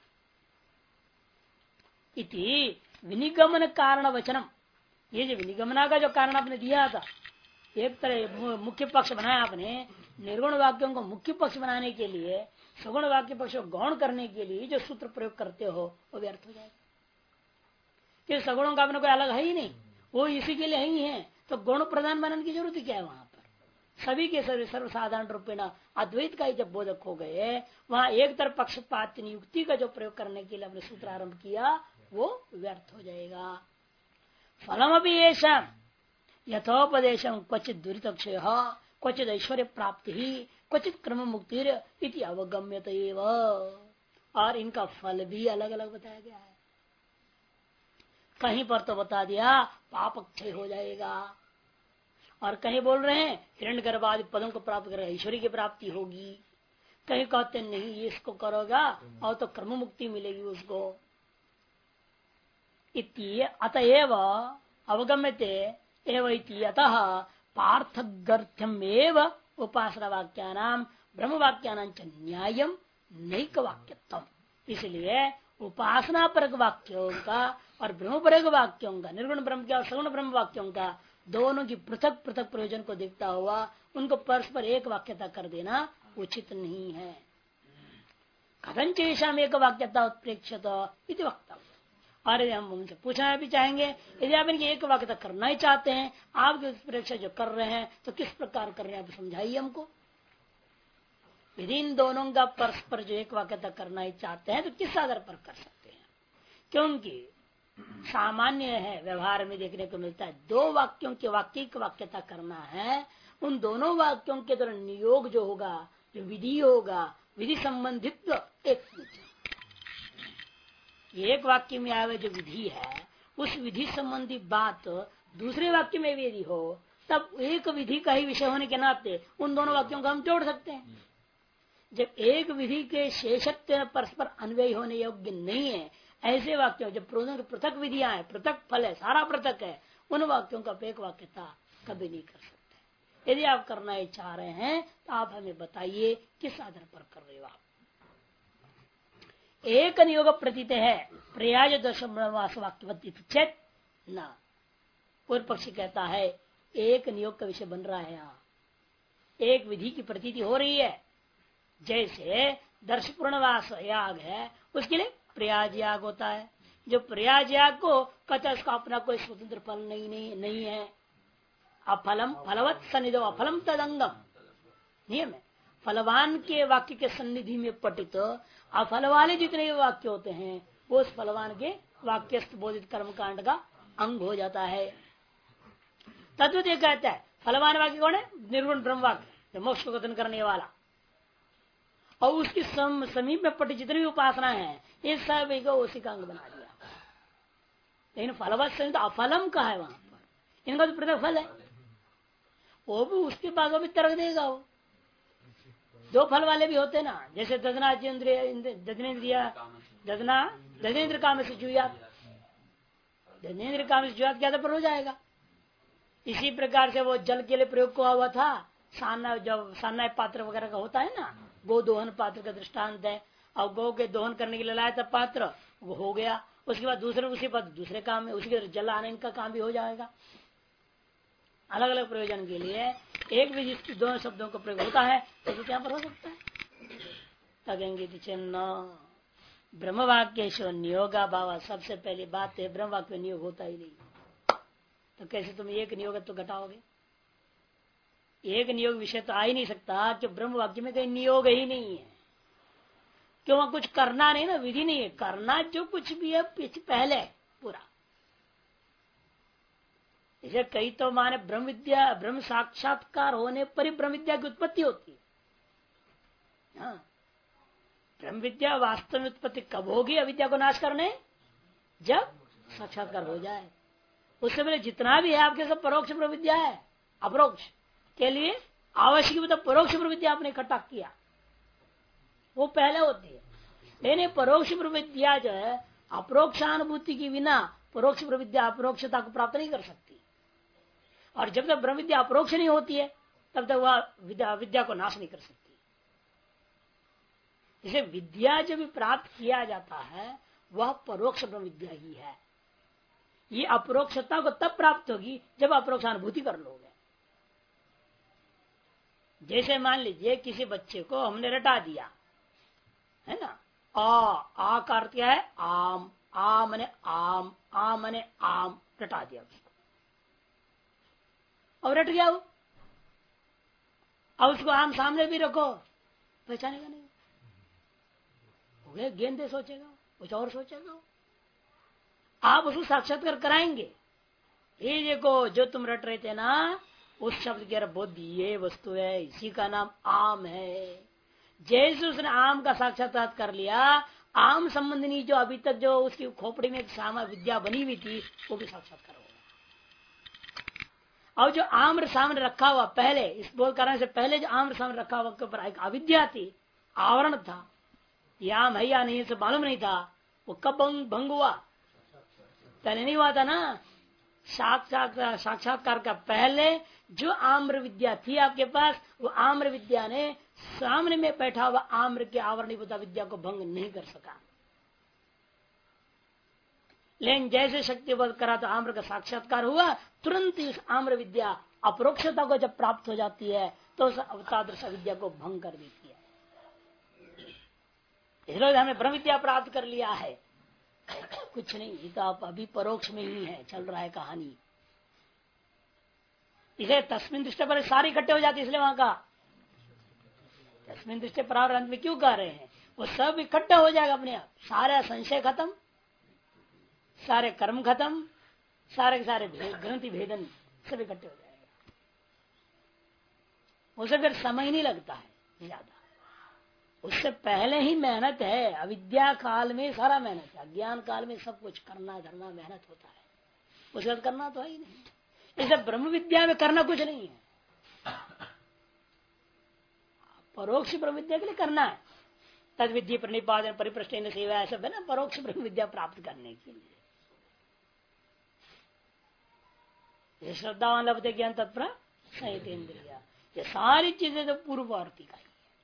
इति विनिगमन कारण वचनम, ये जो विनिगमना का जो कारण आपने दिया था, एक तरह मुख्य पक्ष बनाया आपने, निर्गुण वाक्यों को मुख्य पक्ष बनाने के लिए, सगुण वाक्य पक्ष को गौण करने के लिए जो सूत्र प्रयोग करते हो वो व्यर्थ हो जाएगा। कि सगुणों का अपने कोई अलग है ही नहीं, वो इसी के लिए ही है, तो गुण प्रधान बनने की जरूरत क्या है? वहां पर सभी के सभी सर्वसाधारण रूपेण अद्वैत का ही जब बोधक हो गए, वहां एक तरफ पक्षपात नियुक्ति का जो प्रयोग करने के लिए हमने सूत्र आरंभ किया वो व्यर्थ हो जाएगा। फलम अभी ऐसा यथोपदेशम क्वचित दुरितक्षय क्वचित ऐश्वर्य प्राप्ति ही क्वचित क्रम मुक्ति इति अवगम्यत एव, और इनका फल भी अलग अलग बताया गया है। कहीं पर तो बता दिया पाप क्षय हो जाएगा, और कहीं बोल रहे हैं हिरण्यगर्भ आदि पदों को प्राप्त कर ऐश्वर्य की प्राप्ति होगी, कहीं कहते नहीं ये इसको करोगा और तो कर्म मुक्ति मिलेगी उसको। अतएव अवगम्यते एवं अतः पार्थगर्थ्यम एव उपासना वाक्यानाम ब्रह्म वाक्यानां च न्यायम नैक वाक्यत्वम। इसलिए उपासना परक वाक्यों का और ब्रह्म परक वाक्यों का, निर्गुण ब्रह्म के और सगुण ब्रह्म वाक्यों का, दोनों की पृथक पृथक प्रयोजन को देखता हुआ उनको परस्पर एक वाक्यता कर देना उचित नहीं है। कथन चेषाम एक वाक्यता उत्प्रेक्षित इति वक्तव्य। और हम उनसे पूछना भी चाहेंगे, यदि आप इनकी एक वाक्यता करना ही चाहते हैं, आप परीक्षा जो कर रहे हैं तो किस प्रकार कर रहे हैं आप समझाइए हमको। यदि इन दोनों का परस्पर जो एक वाक्यता करना ही चाहते हैं तो किस आधार पर कर सकते हैं? क्योंकि सामान्य है, व्यवहार में देखने को मिलता है, दो वाक्यों की वाक्यता करना है, उन दोनों वाक्यों के द्वारा नियोग जो होगा, जो विधि होगा, विधि संबंधित एक वाक्य में आए जो विधि है, उस विधि संबंधी बात दूसरे वाक्य में भी यदि हो, तब एक विधि का ही विषय होने के नाते उन दोनों वाक्यों को हम जोड़ सकते हैं। जब एक विधि के शेषत्व परस्पर अन्वय होने योग्य नहीं है, ऐसे वाक्यों जब पृथक विधियां हैं, पृथक फल है, सारा पृथक है, उन वाक्यों का एक वाक्यता कभी नहीं कर सकते। यदि आप करना चाह रहे हैं तो आप हमें बताइए किस आधार पर कर रहे हो आप। एक नियोग प्रतीत है प्रयाज दशमवास वाक्य चेत न। पूर्व पक्षी कहता है एक नियोग का विषय बन रहा है, यहाँ एक विधि की प्रतीति हो रही है। जैसे दर्श पूर्णवास याग है, उसके लिए प्रयाज याग होता है। जो प्रयाज याग को कहता है उसका अपना कोई स्वतंत्र फल नहीं है। अफलम फलवत सन्निधो अफलम तदंगम नियम है। फलवान के वाक्य के सन्निधि में पठित अफल वाले जितने भी वाक्य होते हैं वो उस फलवान के वाक्यस्थ बोधित कर्म कांड का अंग हो जाता है। तत्व कहता है फलवान वाक्य कौन है? निर्गुण ब्रह्म वाक्य, मोक्ष को कथन करने वाला। और उसकी समीप में पटी जितनी भी उपासना है ये सब एक उसी का अंग बना दिया। लेकिन फलवत से तो अफलम का है, वहां पर इनका तो पृथक फल है, वो भी उसके बाद वो भी तर्क देगा। वो दो फल वाले भी होते ना, जैसे दजनेन्द्र काम से जुयात, दजनेन्द्र काम से जुयात क्या पर हो जाएगा। इसी प्रकार से वो जल के लिए प्रयोग हुआ था, सान्ना जब सान्ना पात्र वगैरह का होता है ना, गो दोहन पात्र का दृष्टांत है। और गो के दोहन करने के लिए लाया था पात्र, वो हो गया, उसके बाद उसी पर दूसरे काम में उसी के जल आने का काम भी हो जाएगा। अलग अलग प्रयोजन के लिए एक भी जिस दोनों शब्दों का प्रयोग होता है तो क्या पर हो सकता है। तगेंगे न ब्रह्म वाक्य नियोगा भाव। सबसे पहली बात है ब्रह्म वाक्य में नियोग होता ही नहीं, तो कैसे तुम एक नियोग तो घटाओगे। एक नियोग विषय तो आ ही नहीं सकता कि ब्रह्म वाक्य में कहीं नियोग ही नहीं है। क्यों? वहां कुछ करना नहीं ना, विधि नहीं है, करना जो कुछ भी है पहले पूरा। इसे कई तो माने ब्रह्म विद्या, ब्रह्म साक्षात्कार होने पर ही ब्रह्म विद्या की उत्पत्ति होती है। हाँ, ब्रह्म विद्या वास्तव में उत्पत्ति कब होगी? अविद्या को नाश करने, जब साक्षात्कार हो जाए। उससे पहले जितना भी है आपके सब परोक्ष ब्रह्म विद्या है। अपरोक्ष के लिए आवश्यक मतलब परोक्ष ब्रह्म विद्या आपने इकट्ठा किया, वो पहले होती है। लेकिन परोक्ष ब्रह्म विद्या जो है अपरोक्षानुभूति के बिना परोक्ष ब्रह्म विद्या अपरोक्षता को प्राप्त नहीं कर सकती। और जब तक ब्रह्म विद्या अपरोक्ष नहीं होती है तब तक वह विद्या को नाश नहीं कर सकती। इसे विद्या जब भी प्राप्त किया जाता है वह परोक्ष ब्रह्म विद्या ही है। ये अपरोक्षता को तब प्राप्त होगी जब अपरोक्षानुभूति कर लोगे। जैसे मान लीजिए किसी बच्चे को हमने रटा दिया है ना, आ का अर्थ क्या है? आम, आ मने आम, आम मने आम, रटा दिया उसको और रट गया वो। अब उसको आम सामने भी रखो, पहचानेगा नहीं, हो गया गेंदे सोचेगा, कुछ और सोचेगा। आप उसको साक्षात्कार कराएंगे, ये देखो जो तुम रट रहे थे ना उस शब्द की बोध ये वस्तु है, इसी का नाम आम है। जैसे उसने आम का साक्षात्कार कर लिया, आम संबंधी जो अभी तक जो उसकी खोपड़ी में सामा विद्या बनी हुई थी वो भी साक्षात्कार होगा। और जो आम्र सामने रखा हुआ पहले, इस बोल करने से पहले जो आम्र सामने रखा हुआ के ऊपर एक अविद्या थी, आवरण था, ये आम है या नहीं से मालूम नहीं था, वो कब भंग हुआ? पहले नहीं हुआ था ना। साक्षात्कार का पहले जो आम्र विद्या थी आपके पास, वो आम्र विद्या ने सामने में बैठा हुआ आम्र के आवरणीभूत विद्या को भंग नहीं कर सका। लेकिन जैसे शक्तिबोध करा तो आम्र का साक्षात्कार हुआ, तुरंत ही उस आम्र विद्या अपरोक्षता को जब प्राप्त हो जाती है तो उस अवतादृश विद्या को भंग कर देती है। इसलिए हमने ब्रह्म विद्या प्राप्त कर लिया है, कुछ नहीं, ये तो आप अभी परोक्ष में ही है, चल रहा है कहानी। इसे तस्मिन दृष्टि पर सारी इकट्ठे हो जाती, इसलिए वहां का तस्मिन दृष्टि पर अंत में क्यों कह रहे हैं? वो सब इकट्ठा हो जाएगा अपने आप, सारा संशय खत्म, सारे कर्म खत्म, सारे के सारे ग्रंथि भेदन सब इकट्ठे हो जाएगा। उसे फिर समय नहीं लगता है ज्यादा, उससे पहले ही मेहनत है। अविद्या काल में सारा मेहनत है, अज्ञान काल में सब कुछ करना धरना मेहनत होता है, उसके बाद करना तो है ही नहीं। इसे ब्रह्म विद्या में करना कुछ नहीं है। परोक्ष ब्रह्म विद्या के लिए करना है। तद विधि प्रणिपादन परिप्रश्न सेवा सब है ना, परोक्ष ब्रह्म विद्या प्राप्त करने के लिए। ये श्रद्धावान लभते ज्ञान तत्पर संहितेन्द्रिया, ये सारी चीजें तो पूर्ववर्ती का ही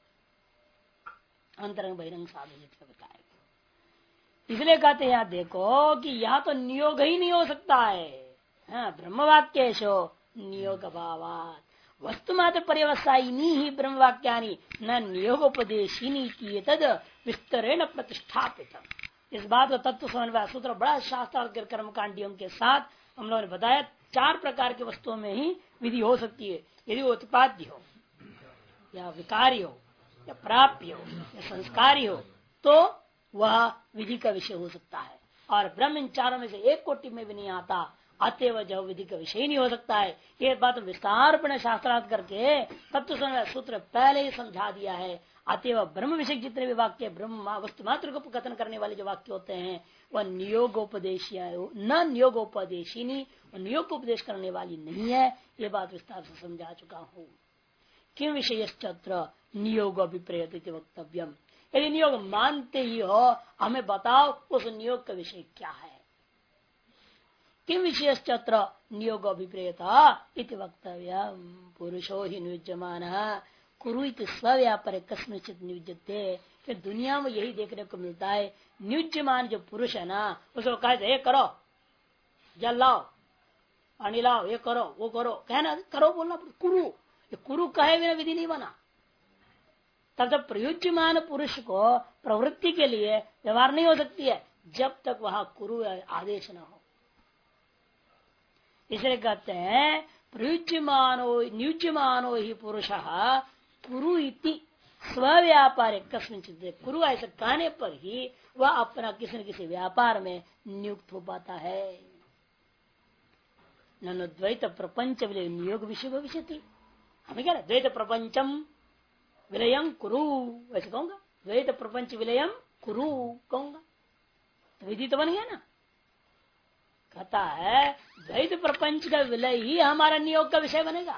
है, अंतरंग बहिरंग साधन बताएगा। इसलिए कहते हैं यहाँ देखो कि यहाँ तो नियोग ही नहीं हो सकता है। हाँ, ब्रह्मवाक्येशो नियोग भावात वस्तु मात्र पर्यवसायिनी ही ब्रह्मवाक्यानि न नियोगोपदेशिनी की तद विस्तरेण प्रतिष्ठापित। इस बात को तत्व समन्वय सूत्र बड़ा शास्त्रार्थ कर्मकांडियों के साथ हम लोगों ने बताया, 4 प्रकार की वस्तुओं में ही विधि हो सकती है। यदि वो उत्पाद्य हो या विकारी हो या प्राप्य हो या संस्कारी हो तो वह विधि का विषय हो सकता है। और ब्रह्म इन चारों में से एक कोटि में भी नहीं आता, अतएव जो विधि का विषय ही नहीं हो सकता है। ये बात विस्तार पर शास्त्रार्थ करके तत्व समन्वय सूत्र पहले ही समझा दिया है। अतएव ब्रह्म विषय जितने भी वाक्य ब्रह्म वस्तु मात्र को कथन करने वाले जो वाक्य होते हैं वह नियोगोपदेशी न नियोगोपदेशिनी, नियोग को उपदेश करने वाली नहीं है। ये बात विस्तार से समझा चुका हूँ। किम विषय नियोग अभिप्रेत वक्तव्यम, यदि नियोग मानते ही हो हमें बताओ उस नियोग का विषय क्या है। किम विषय नियोग अभिप्रेता इति वक्तव्यम, पुरुषो ही नियुज्यमान कुरु स्वव्यापार कस्मचित नियुज्यते। फिर दुनिया में यही देखने को मिलता है, नियुज्यमान जो पुरुष है ना उसको कहते ये करो, जल लाओ, पानी लाओ, ये करो वो करो, कहना करो बोलना कुरु, ये कुरु कहे बिना विधि नहीं बना। तब तक प्रयुज्यमान पुरुष को प्रवृत्ति के लिए व्यवहार नहीं हो सकती है जब तक वहां कुरु आदेश न हो। इसलिए कहते हैं प्रयुज्यमानो नियुज्यमानो ही पुरुष कुरु इति स्वव्यापार कस्मिंचित, कुरु ऐसा कहने पर ही वह अपना किसी न किसी व्यापार में नियुक्त हो पाता है। ननु द्वैत प्रपंच विलय नियोग विषय भविष्य थी। हमें क्या द्वैत प्रपंचम विलयम कुरु वैसे कहूंगा, द्वैत प्रपंच विलयम कुरु कहूंगा तो विधि तो बन गया ना। कहता है द्वैत प्रपंच का विलय ही हमारा नियोग का विषय बनेगा।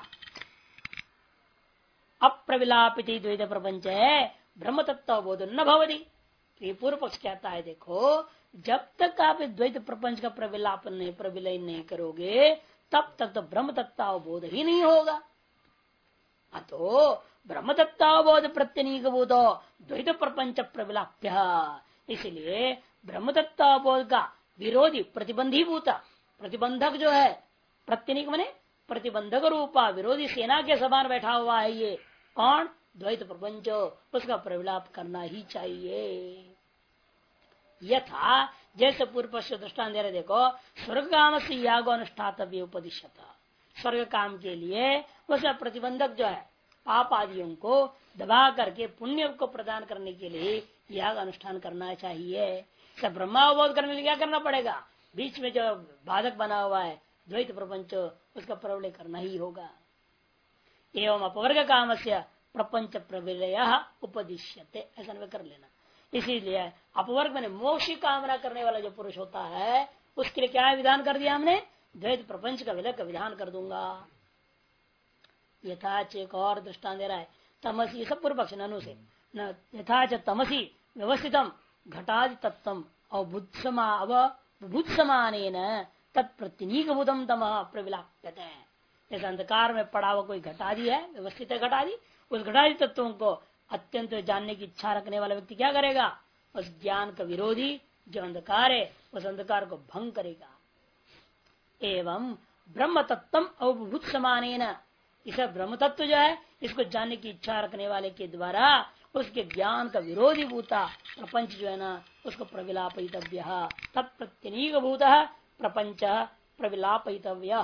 अप्रविलापित द्वैत प्रपंच है ब्रह्म तत्व बोध न भवति। तो पूर्व पक्ष कहता है देखो जब तक आप द्वैत प्रपंच का प्रविलापन नहीं प्रविलय नहीं करोगे तब तक तो ब्रह्म तत्वबोध ही नहीं होगा। अतो ब्रह्म तत्वबोध प्रत्यनीक बोधो द्वैत प्रपंच प्रविलाप्य, इसलिए ब्रह्म तत्वबोध का विरोधी प्रतिबंधी भूता, प्रतिबंधक जो है प्रत्यनीक मने प्रतिबंधक रूपा विरोधी सेना के समान बैठा हुआ है ये कौन, द्वैत प्रपंच, उसका प्रविलाप करना ही चाहिए। यथा जैसे पूर्व पश्चिम दृष्टान दे रहे देखो, स्वर्ग काम से यागो अनुष्ठातव्य उपदिश्यता, स्वर्ग काम के लिए उसका प्रतिबंधक जो है पाप आदियों को दबा करके पुण्य को प्रदान करने के लिए याग अनुष्ठान करना चाहिए। सब ब्रह्मावबोध करने के लिए क्या करना पड़ेगा, बीच में जो बाधक बना हुआ है द्वैत प्रपंच उसका प्रविलय करना ही होगा। एवं अपवर्ग काम से प्रपंच प्रविलय उपदिश्यते, ऐसा कर लेना। इसीलिए अपवर्ग में मोक्ष कामना करने वाला जो पुरुष होता है उसके लिए क्या विधान कर दिया हमने, द्वैत प्रपंच का विलय का विधान कर दूंगा। यथाच एक और दृष्टान दे रहा है, तमसी, सब पूर्व पक्ष ननु से न यथाच तमसी व्यवस्थितम घटादि तत्व अवबुत्समान तत्प्रतिनीक बुधम तम प्रविलाप्यते हैं। जैसे अंधकार में पड़ा हुआ कोई घटादि है, व्यवस्थित है घटादि, उस घटादि तत्वों को अत्यंत जानने की इच्छा रखने वाला व्यक्ति क्या करेगा, उस ज्ञान का विरोधी जो अंधकार है उस अंधकार को भंग करेगा। एवं ब्रह्म तत्व अवभूत समान, इसे ब्रह्म तत्व जो है इसको जानने की इच्छा रखने वाले के द्वारा उसके ज्ञान का विरोधी भूता प्रपंच जो है ना उसको प्रविलापितव्य, तत्प्रत्यनीक भूत प्रपंच प्रविलापितव्य।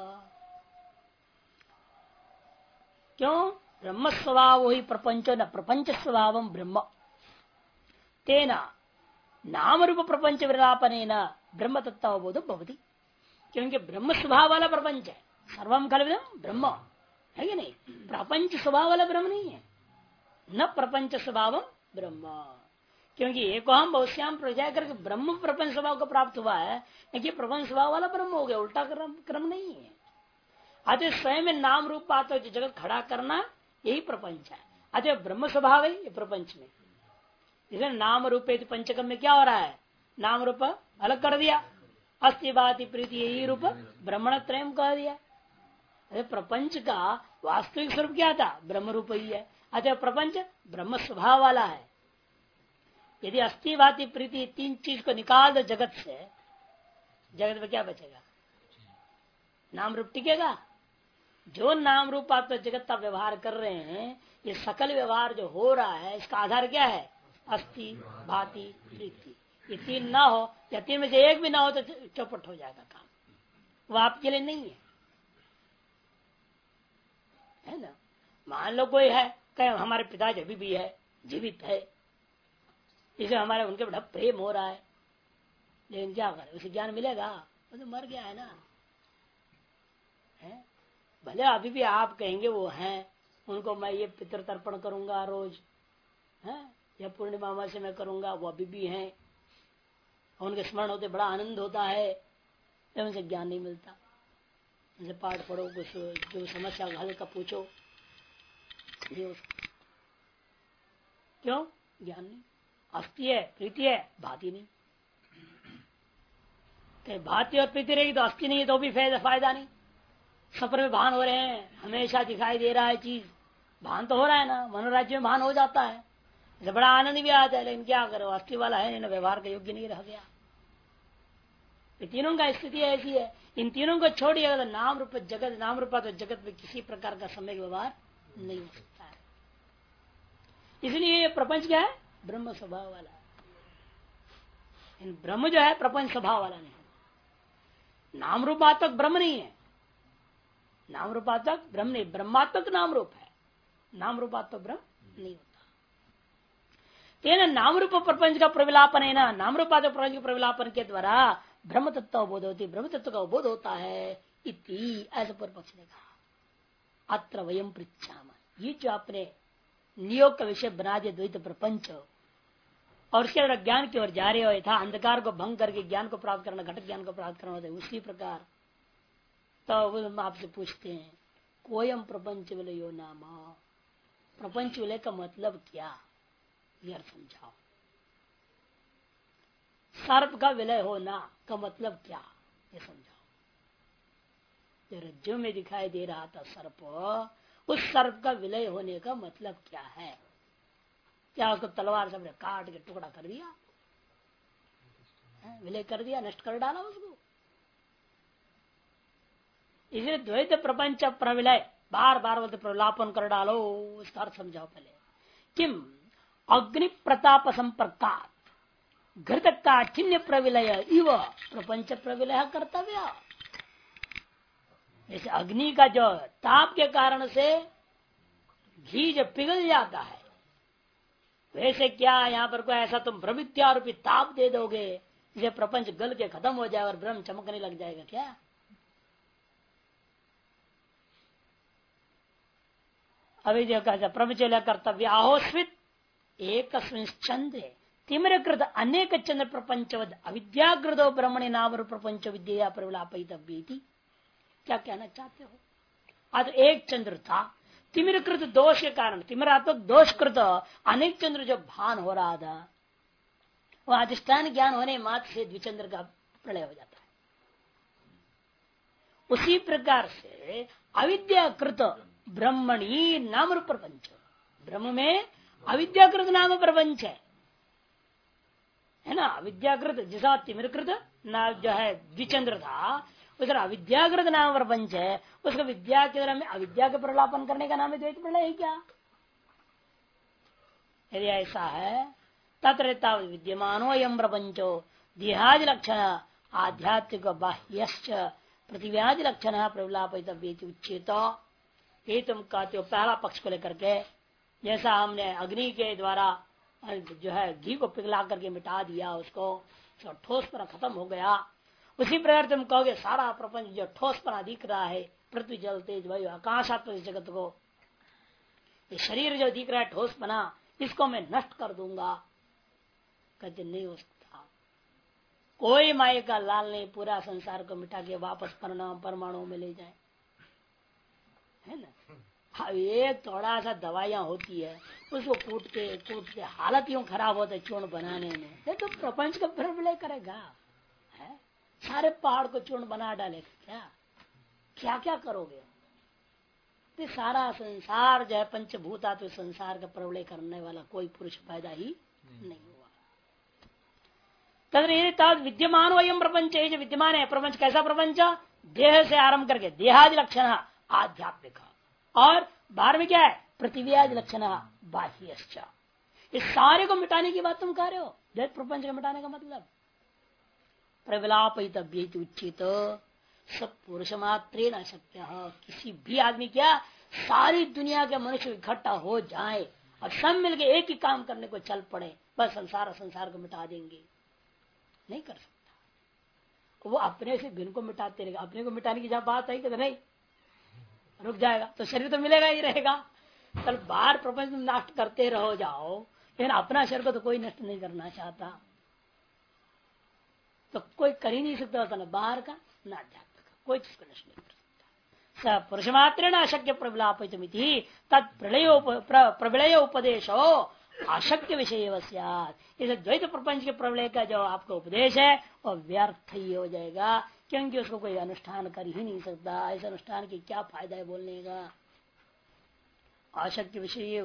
क्यों, ब्रह्म स्वभाव ही प्रपंच न प्रपंच स्वभाव ब्रह्म, तेना नाम रूप प्रपंच विलापन न ब्रह्म तत्वबोध भवति। क्योंकि ब्रह्म स्वभाव वाला प्रपंच है, सर्वम खलविदम ब्रह्म है कि नहीं, प्रपंच स्वभाव वाला ब्रह्म नहीं है, न प्रपंच स्वभाव ब्रह्म। क्योंकि एक हम बहुश्याम प्रजा करके ब्रह्म प्रपंच स्वभाव को प्राप्त हुआ है, लेकिन प्रपंच स्वभाव वाला ब्रह्म हो गया, उल्टा क्रम नहीं है। अतः स्वयं में नाम रूप पात्र जगत खड़ा करना यही प्रपंच है। अच्छा ब्रह्म स्वभाव है ये प्रपंच में, इसलिए नाम रूपे पंचकम में क्या हो रहा है, नाम रूप अलग कर दिया, अस्ति बाति प्रीति यही रूप ब्रह्मण त्रय कह दिया। अरे प्रपंच का वास्तविक स्वरूप क्या था, ब्रह्म रूप ही है। अच्छा प्रपंच ब्रह्म स्वभाव वाला है। यदि अस्ति बाति प्रीति तीन चीज को निकाल दो जगत से, जगत में क्या बचेगा, नाम रूप टिकेगा। जो नाम रूप आप तो जगत का व्यवहार कर रहे हैं, ये सकल व्यवहार जो हो रहा है इसका आधार क्या है, अस्ति भाति प्रीति। ये तीन ना हो या तीन में से एक भी ना हो तो चौपट हो जाएगा काम, वो आपके लिए नहीं है ना। मान लो कोई है कहे हमारे पिताजी अभी भी है, जीवित है, इसे हमारे उनके बड़ा प्रेम हो रहा है, लेकिन क्या करे, उसे ज्ञान मिलेगा, वो तो मर गया है ना। है भले अभी भी आप कहेंगे वो हैं, उनको मैं ये पितृ तर्पण करूंगा रोज, है या पूर्णिमा से मैं करूंगा, वो अभी भी हैं, उनके स्मरण होते बड़ा आनंद होता है, लेकिन उनसे ज्ञान नहीं मिलता। उनसे पाठ पढ़ो, कुछ जो समस्या हल का पूछो, क्यों ज्ञान नहीं, अस्थि है प्रीति है भाती नहीं। भाती और प्रीति रहेगी तो अस्थि नहीं है तो भी फायदा नहीं। सफर में भान हो रहे हैं, हमेशा दिखाई दे रहा है चीज, भान तो हो रहा है ना, मनोराज्य में भान हो जाता है, तो बड़ा आनंद भी आता है, लेकिन क्या करो अस्थि वाला है ना, व्यवहार का योग्य नहीं रह गया। ये तीनों का स्थिति ऐसी है। इन तीनों को छोड़िए अगर नाम रूप जगत, नाम रूपा तो जगत में किसी प्रकार का सम्यक व्यवहार नहीं हो सकता है। इसलिए ये प्रपंच क्या है, ब्रह्म स्वभाव वाला है। इन ब्रह्म जो है प्रपंच स्वभाव वाला नहीं है। नाम रूपात्मक ब्रह्म नहीं है, नाम रूपात्मक ब्रह्म नहीं, ब्रह्मात्मक नाम रूप है, नाम रूपात्मक ब्रह्म नहीं होता। तेना नाम रूप प्रपंच का प्रविलापन है ना, नाम रूपात्मक प्रपंच के प्रविलापन के द्वारा ब्रह्म तत्व अवबोध होती, ब्रह्म तत्व का अवबोध होता है इति, ऐसा पूर्व पक्ष ने कहा। अत्र वयम पृच्छामः, ये जो आपने नियोग का विषय बना दिया द्वैत प्रपंच, और उसके ज्ञान की ओर जा रहे हो था, अंधकार को भंग करके ज्ञान को प्राप्त करना, घटक ज्ञान को प्राप्त करना होता है, उसी प्रकार तो हम आपसे पूछते हैं कोयम प्रपंच विलयो नाम, प्रपंच विलय का मतलब क्या, यह समझाओ। सर्प का विलय होना का मतलब क्या, ये समझाओ। जो रज्जु में दिखाई दे रहा था सर्प, उस सर्प का विलय होने का मतलब क्या है। क्या उसको तलवार से काट के टुकड़ा कर दिया, विलय कर दिया, नष्ट कर डाला उसको। इसलिए द्वैत प्रपंच प्रविलय बार बार बोलते प्रलापन कर डालो, उसका अर्थ समझाओ पहले। किम अग्नि प्रताप संपर्कात घृत काठिन्य प्रविलय इव प्रपंच प्रविलय कर्तव्य। जैसे अग्नि का जो ताप के कारण से घी जब पिघल जाता है, वैसे क्या यहाँ पर कोई ऐसा तुम ब्रह्मित्यारूपी ताप दे दोगे जिसे प्रपंच गल के खत्म हो जाए और ब्रह्म चमकने लग जाएगा क्या। अभी जो कहते प्रपंच कर्तव्य आहोस्वित एक चंद्र तिमिरकृत अनेक चंद्र प्रपंचवद अविद्याकृतो ब्रह्मणि नाम प्रपंच विद्या प्रविलापितव्य। क्या कहना चाहते हो। आज एक चंद्र था, तिमिरकृत दोष के कारण, तिमिरात्मक दोषकृत अनेक चंद्र जो भान हो रहा था, वह अधिष्ठान ज्ञान होने मात्र से द्विचंद्र का प्रलय हो जाता है। उसी प्रकार से अविद्याकृत ब्रह्मणी नाम प्रपंच, ब्रह्म में अविद्याकृत नाम प्रपंच है ना। अविद्याकृत जैसा तिमिरकृत नाम जो है द्विचंद्र था, उधर अविद्याकृत नाम प्रपंच है, उसको विद्या के द्वारा में अविद्या के प्रलापन करने का नाम है द्वैत प्रलय है क्या। यदि ऐसा है तत्र विद्यमानो यम प्रपंचो देहादि लक्षण आध्यात्मिक बाह्यश्च पृथ्व्यादि लक्षण प्रविलापितव्य उच्चेत। ये तुम कहते हो पहला पक्ष को लेकर के, जैसा हमने अग्नि के द्वारा जो है घी को पिघला करके मिटा दिया, उसको ठोस पर खत्म हो गया, उसी प्रकार तुम कहोगे सारा प्रपंच जो ठोस पर दिख रहा है, पृथ्वी जल तेज वायु आकाशात्मक जगत को, ये शरीर जो दिख रहा है ठोस बना, इसको मैं नष्ट कर दूंगा। कहते नहीं हो सकता, कोई माया का लाल नहीं पूरा संसार को मिटा के वापस परमाणु में ले जाए, है ना। एक थोड़ा सा दवाइयां होती है, उसको कूट के हालत यूं खराब होता है चूर्ण बनाने में। ये तो प्रपंच का प्रबलय करेगा है? सारे पहाड़ को चूर्ण बना डालेगा क्या? क्या क्या करोगे? तो सारा संसार जो है पंचभूता, तो संसार का प्रबलय करने वाला कोई पुरुष पैदा ही नहीं हुआ। तद विद्यमान वयम प्रपंच, जो विद्यमान है प्रपंच, कैसा प्रपंच? देह से आरंभ करके देहादि लक्षण आध्यात्मिक, और बाहर में क्या है? पृथ्वीयादि लक्षण बाह्य। इस सारे को मिटाने की बात तुम कह रहे हो। देह प्रपंच का मिटाने का मतलब प्रविलापितव्य उचित सब पुरुष मात्रे न शक्य। किसी भी आदमी, क्या सारी दुनिया के मनुष्य इकट्ठा हो जाए और सब मिलके एक ही काम करने को चल पड़े, बस संसार को मिटा देंगे, नहीं कर सकता। वो अपने से भिन्न को मिटाते रहेगा। अपने को मिटाने की जब बात आई कि नहीं रुक जाएगा, तो शरीर तो मिलेगा ही रहेगा। कल बाहर प्रपंच में नष्ट करते रहो जाओ, लेकिन अपना शरीर को तो कोई नष्ट नहीं करना चाहता, तो कोई कर ही नहीं सकता होता, ना बाहर का ना अध्यात्म का, कोई चीज को नष्ट नहीं कर सकता। स पुरुष मात्र न अशक्य प्रबलापितमिति प्रबलय उपदेशो अशक्य विषय। इसे द्वैत प्रपंच के प्रबलय का जो आपका उपदेश है वह व्यर्थ ही हो जाएगा, क्योंकि उसको कोई अनुष्ठान कर ही नहीं सकता। ऐसे अनुष्ठान की क्या फायदा है बोलने का? अशक्य विषय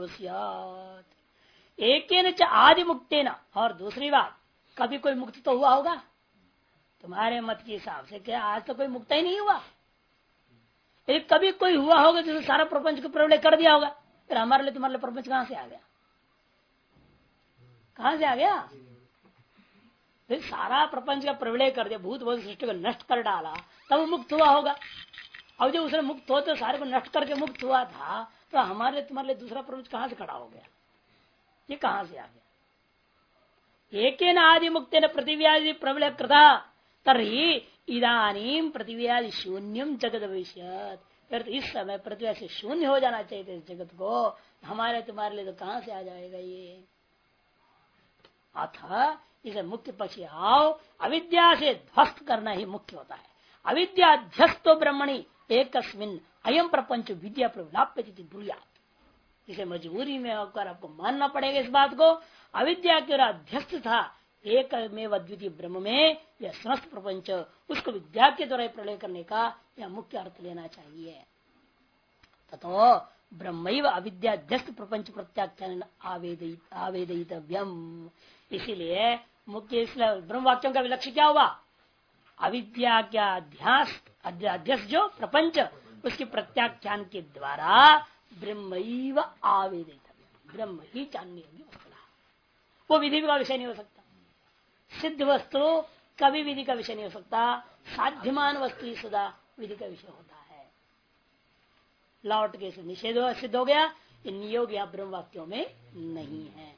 एक आदि मुक्ते न। और दूसरी बात, कभी कोई मुक्त तो हुआ होगा तुम्हारे मत के हिसाब से? क्या आज तो कोई मुक्त ही नहीं हुआ? यदि कभी कोई हुआ होगा तो सारा प्रपंच को प्रबलय कर दिया होगा, फिर हमारे लिए तुम्हारे लिए प्रपंच कहां से आ गया? कहां से आ गया? फिर सारा प्रपंच का प्रबलय कर दिया, भूत भौतिक सृष्टि को नष्ट कर डाला, तब मुक्त हुआ होगा। अब जब उसने मुक्त हो तो सारे को नष्ट करके मुक्त हुआ था, तो हमारे तुम्हारे लिए दूसरा प्रपंच कहां से खड़ा हो गया? ये कहां से आ गया? एक आदि मुक्त न पृथ्वी प्रबलय कृता तरी इदानीम पृथ्वी शून्यम जगत भविष्यत। फिर तो इस समय पृथ्वी से शून्य हो जाना चाहिए इस जगत को, हमारे तुम्हारे लिए तो कहां से आ जाएगा ये? अथ इसे मुख्य पक्ष आओ, अविद्या से ध्वस्त करना ही मुख्य होता है। अविद्या ध्यस्तो ब्रह्मणि एकस्मिन अयम प्रपंच विद्या प्रलाप्यति ब्रूयात्। इसे मजबूरी में होकर आपको मानना पड़ेगा इस बात को। अविद्या के अध्यस्त था एक में द्वितीय ब्रह्म में यह समस्त प्रपंच, उसको विद्या के द्वारा प्रलय करने का यह मुख्य अर्थ लेना चाहिए। ततो ब्रह्मैव अविद्याध्यस्त प्रपंच प्रत्याख्यान आवेदितव्यम। इसीलिए मुख्य ब्रह्म वाक्यों का लक्ष्य क्या हुआ? अविद्या का अध्यास जो प्रपंच, उसके प्रत्याख्यान के द्वारा ब्रह्मैव आवेदितव्यम, ब्रह्म ही जाननी होगी वस्तुतः। वो विधि का विषय नहीं हो सकता। सिद्ध वस्तु कभी विधि का विषय नहीं हो सकता। साध्यमान वस्तु ही सदा विधि का विषय होता है। लौट के से निषेध सिद्ध हो गया, ये नियोग या ब्रह्म वाक्यों में नहीं है।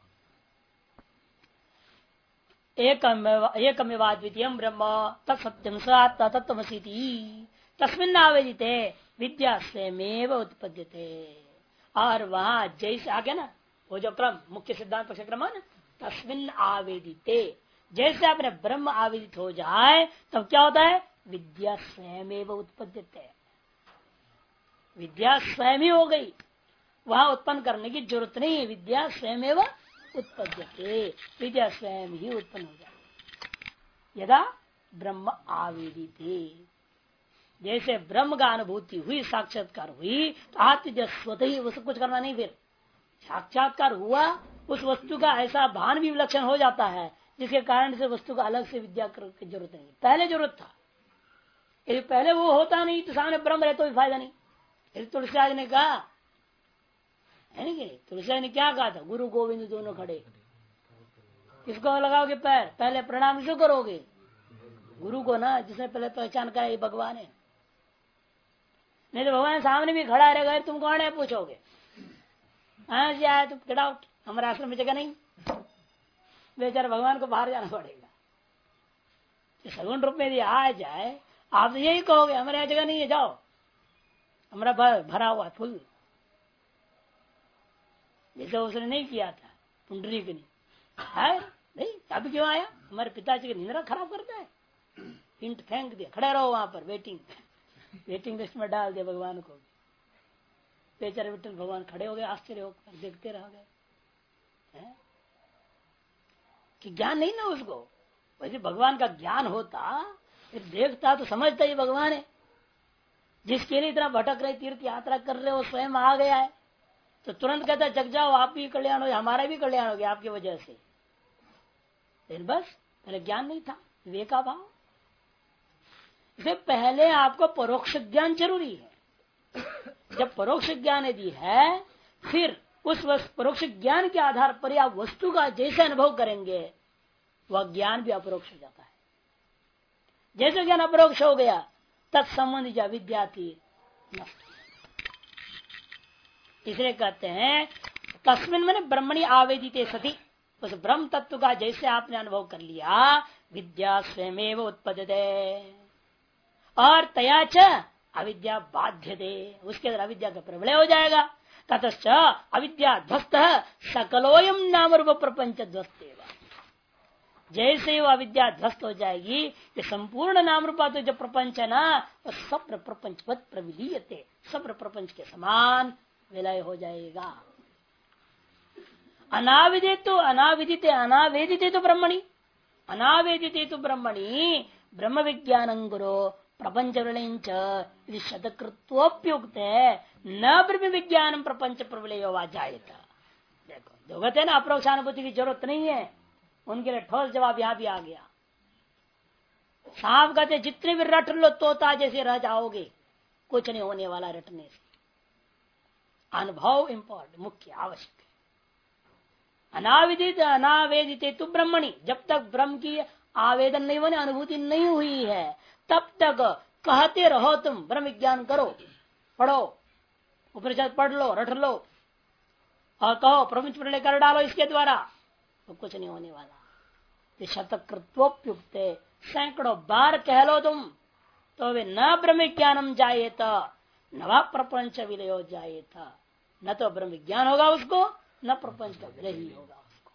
एकमेवाद्वितीय ब्रह्म तत्सत्यम सत्ता तत्वमसीति तस्मिन् आवेदिते विद्या स्वयमेव उत्पद्यते। और वहां जैसे आगे ना वो जो क्रम मुख्य सिद्धांत पक्ष क्रम है ना, तस्मिन् आवेदिते, जैसे आपने ब्रह्म आवेदित हो जाए तब क्या होता है? विद्या स्वयमेव उत्पद्यते। विद्या स्वयं ही हो गई, वहां उत्पन्न करने की जरूरत नहीं है। विद्या स्वयमेव उत्पद्यते, विद्या स्वयं ही उत्पन्न हो जाए। यदा ब्रह्म आवेदिते, जैसे ब्रह्म का अनुभूति हुई, साक्षात्कार हुई, तो आत्म स्वतः ही वो सब कुछ करना नहीं। फिर साक्षात्कार हुआ, उस वस्तु का ऐसा भान भी विलक्षण हो जाता है जिसके कारण से वस्तु का अलग से विद्या की जरूरत नहीं। पहले जरूरत था, यदि पहले वो होता नहीं तो सामने ब्रह्म रहे तो भी फायदा नहीं। यदि तुलसीराज ने कहा है नहीं, तुलसीराज ने क्या कहा था? गुरु गोविंद दोनों खड़े, किसको लगाओगे पैर? पहले प्रणाम क्यों करोगे? गुरु को ना, जिसने पहले पहचान करा ये भगवान है। नहीं तो भगवान सामने भी खड़ा रहेगा, तुम कौन है पूछोगे? हाँ जी आया, तुम गेट आउट, हमारे आश्रम में जगह नहीं। बेचारा भगवान को बाहर जाना पड़ेगा। सगुण रूप में यदि आ जाए, आप तो यही कहोगे हमारे यहाँ जगह नहीं है, जाओ, हमारा भरा हुआ फुल। जैसे उसने नहीं किया था पुंडरीक ने, है नहीं, अब क्यों आया? हमारे पिताजी की निंद्रा खराब करता है, हिंट फेंक दिया, खड़े रहो वहां पर, वेटिंग लिस्ट में डाल दिया भगवान को। बेचारे विठल भगवान खड़े हो गए, आश्चर्य होकर देखते रह गए कि ज्ञान नहीं ना उसको। वैसे भगवान का ज्ञान होता फिर देखता तो समझता ही भगवान है। जिसके लिए इतना भटक रहे, तीर्थ यात्रा कर रहे हो, स्वयं आ गया है तो तुरंत कहता जग जाओ, आप भी कल्याण हो, हमारा भी कल्याण हो गया आपकी वजह से। लेकिन बस पहले ज्ञान नहीं था, विवेका भाव। इससे पहले आपको परोक्ष ज्ञान जरूरी है। जब परोक्ष ज्ञान यदि है, फिर उस परोक्ष ज्ञान के आधार पर आप वस्तु का जैसे अनुभव करेंगे वह ज्ञान भी अपरोक्ष हो जाता है। जैसे ज्ञान अपरोक्ष हो गया तत्संबंधी जो विद्या थी नष्ट। इसलिए कहते हैं तस्मिन मैंने ब्रह्मणि आवेदित सती, उस ब्रह्म तत्व का जैसे आपने अनुभव कर लिया विद्या स्वयं उत्पद्यते और तयाच अविद्या बाध्यते, उसके अंदर अविद्या का प्रबलय हो जाएगा। ततश्च अविद्या ध्वस्त सकलोयम नाम रूप प्रपंच ध्वस्त। जैसे ही वो अविद्या ध्वस्त हो जाएगी ये संपूर्ण नाम रूपा तो जो प्रपंच है ना वो सब प्रपंचवत प्रविलीयते, सब प्रपंच के समान विलय हो जाएगा। अनाविदित तो अनाविदित अनावेदित तो ब्रह्मणि, अनावेदित तो ब्रह्मणि ब्रह्म विज्ञान गुरु प्रपंच विलय शतकृत्वोप्युक्त है न ब्रह्म विज्ञान प्रपंच प्रविलय जायता। देखो जो कहते हैं ना अपरोक्षानुभूति की जरूरत नहीं है, उनके लिए ठोस जवाब यहां भी आ गया। सांप कहते जितने भी रट लो तोता जैसे रह जाओगे, कुछ नहीं होने वाला रटने से। अनुभव इंपॉर्टेंट मुख्य आवश्यक है। अनाविदित अनावेदित तु ब्रह्मणि, जब तक ब्रह्म की आवेदन नहीं बने, अनुभूति नहीं हुई है, तब तक कहते रहो तुम ब्रह्म विज्ञान करो, पढ़ो, उपनिषद पढ़ लो, रट लो और कहो प्रपंच प्रलय कर डालो इसके द्वारा, तो कुछ नहीं होने वाला। शतकृत्वोप्युक्त, सैकड़ों बार कह लो तुम तो वे न ब्रह्म ज्ञानम जायेत न वा प्रपंच विलय जायेत, न तो ब्रह्म ज्ञान होगा उसको, न प्रपंच का विलय ही होगा उसको।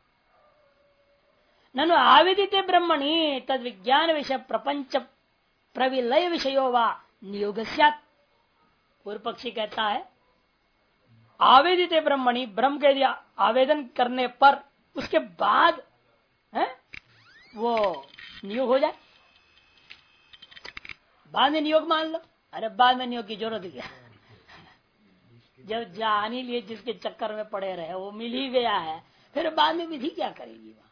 ननु आवेदित ब्रह्मणि तद विज्ञान विषय प्रपंच प्रविलय विषयो वा नियोग स्यात्। पूर्व पक्षी कहता है आवेदित ब्रह्मणि, ब्रह्म के लिए आवेदन करने पर उसके बाद है वो नियोग हो जाए। बाद में नियोग मान लो, अरे बाद में नियोग की जरूरत क्या, जब जान ही लिए जिसके चक्कर में पड़े रहे वो मिल ही गया है, फिर बाद में विधि क्या करेगी वहां।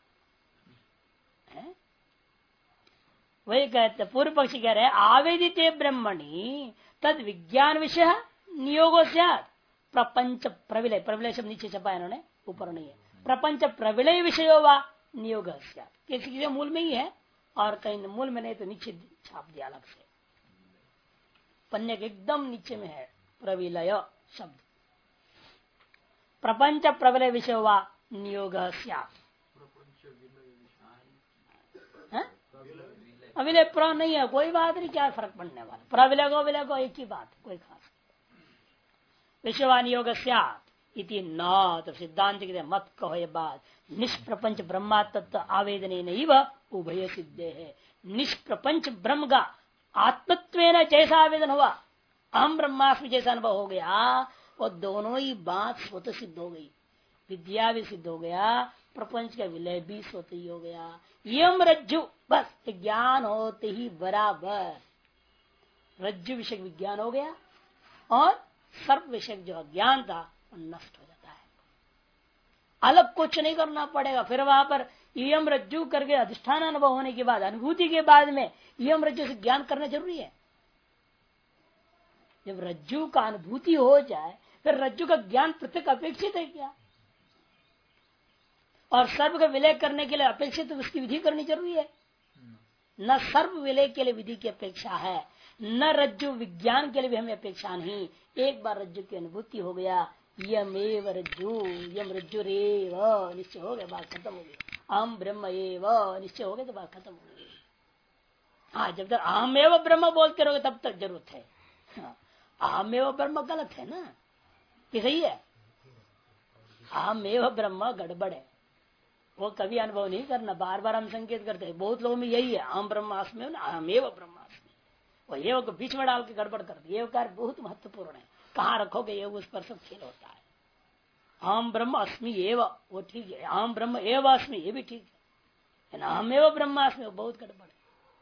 वही कहते पूर्व पक्षी कह रहे हैं आवेदित ब्रह्मणि तद विज्ञान विषय नियोगो स्यात् प्रपंच प्रविलय, प्रविलय शब्द नीचे छपा है इन्होंने, ऊपर नहीं है, प्रपंच प्रविलय विषयो वा नियोग स्यात्। किसी के मूल में ही है और कहीं मूल में नहीं तो नीचे छाप दिया अलग से, पन्ने के एकदम नीचे में है प्रविलय शब्द। प्रपंच प्रविलय विषय वा नियोग स्यात्। अविलय प्र नहीं है, कोई बात नहीं, क्या फर्क पड़ने वाला, प्रविलय को विलय को एक ही बात, कोई खास। विषयवा नियोग स्यात् इति न, तो सिद्धांत के मत कहो ये बात, निष्प्रपंच ब्रह्मा तत्व आवेदन नहीं उभय सिद्धे है। निष्प्रपंच ब्रह्म का आत्मत्व जैसा आवेदन हुआ, अहम ब्रह्मास्मि जैसा अनुभव हो गया, वो दोनों ही बात स्वतः सिद्ध हो गई। विद्या भी सिद्ध हो गया, प्रपंच का विलय भी स्वतः ही हो गया। यम रज्जु, बस ज्ञान होते ही बराबर रज्जु विषय विज्ञान हो गया और सर्व विषय जो अज्ञान था वो नष्ट हो जाता है। अलग कुछ नहीं करना पड़ेगा। फिर वहां पर यम रज्जु करके अधिष्ठान अनुभव होने के बाद, अनुभूति के बाद में यम रज्जु से ज्ञान करना जरूरी है। जब रज्जु का अनुभूति हो जाए फिर रज्जु का ज्ञान पृथक अपेक्षित है क्या? और सर्व का विलय करने के लिए अपेक्षित उसकी विधि करनी जरूरी है। न सर्व विलय के लिए विधि की अपेक्षा है, न रज्जु विज्ञान के लिए भी हमें अपेक्षा नहीं। एक बार रज्जु की अनुभूति हो गया, यमेव रज्जु, यम रज्जु रेव निश्चय हो गया, बात खत्म हो गई। अहम ब्रह्म एव निश्चय हो गया तो बात खत्म हो गई। हाँ, जब तक अहमेव ब्रह्म बोलते रहोगे तब तक जरूरत है। अहमेव ब्रह्म गलत है ना कि सही है? अहमेव ब्रह्म गड़बड़ है, वो कभी अनुभव नहीं करना। बार बार हम संकेत करते हैं, बहुत लोगों में यही है, अहम ब्रह्मास्मि, अहमेव ब्रह्मास्मि। वो ये को बीच में डाल के गड़बड़ करते। ये कार्य बहुत महत्वपूर्ण है, कहाँ रखोगे ये उस पर सब खेल होता है। अहम ब्रह्म अस्मि एव, वो ठीक है, अहम ब्रह्म एव अस्मि, ये भी ठीक है, अहम एव ब्रह्मास्मि वो बहुत गड़बड़ है।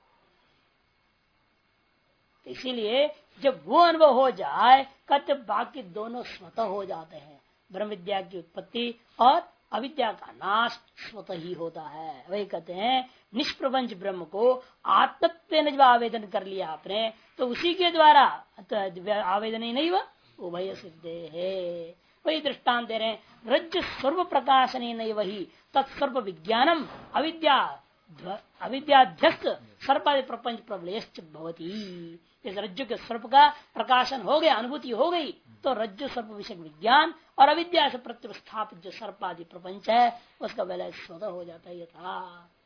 इसीलिए जब वो अनुभव हो जाए कहते बाकी दोनों स्वतः हो जाते हैं। ब्रह्म विद्या की उत्पत्ति और अविद्या का नाश स्वतः ही होता है। वही कहते हैं निष्प्रपंच ब्रह्म को आत्मत्व जब आवेदन कर लिया आपने तो उसी के द्वारा आवेदन ही नहीं हुआ उभय सिद्धे है। वही दृष्टांत दे रहे हैं, रज्जु स्वरूप प्रकाशन नहीं वही तत्स्वरूप विज्ञानम अविद्याध्यस्त सर्पादि प्रपंच प्रबलेश्च भवती। इस रज्जु के स्वरूप का प्रकाशन हो गया, अनुभूति हो गई, तो रज्जु सर्प विषय विज्ञान और अविद्या से प्रतिस्थापित जो सर्पादि प्रपंच है उसका विलय स्वतः हो जाता है। यथा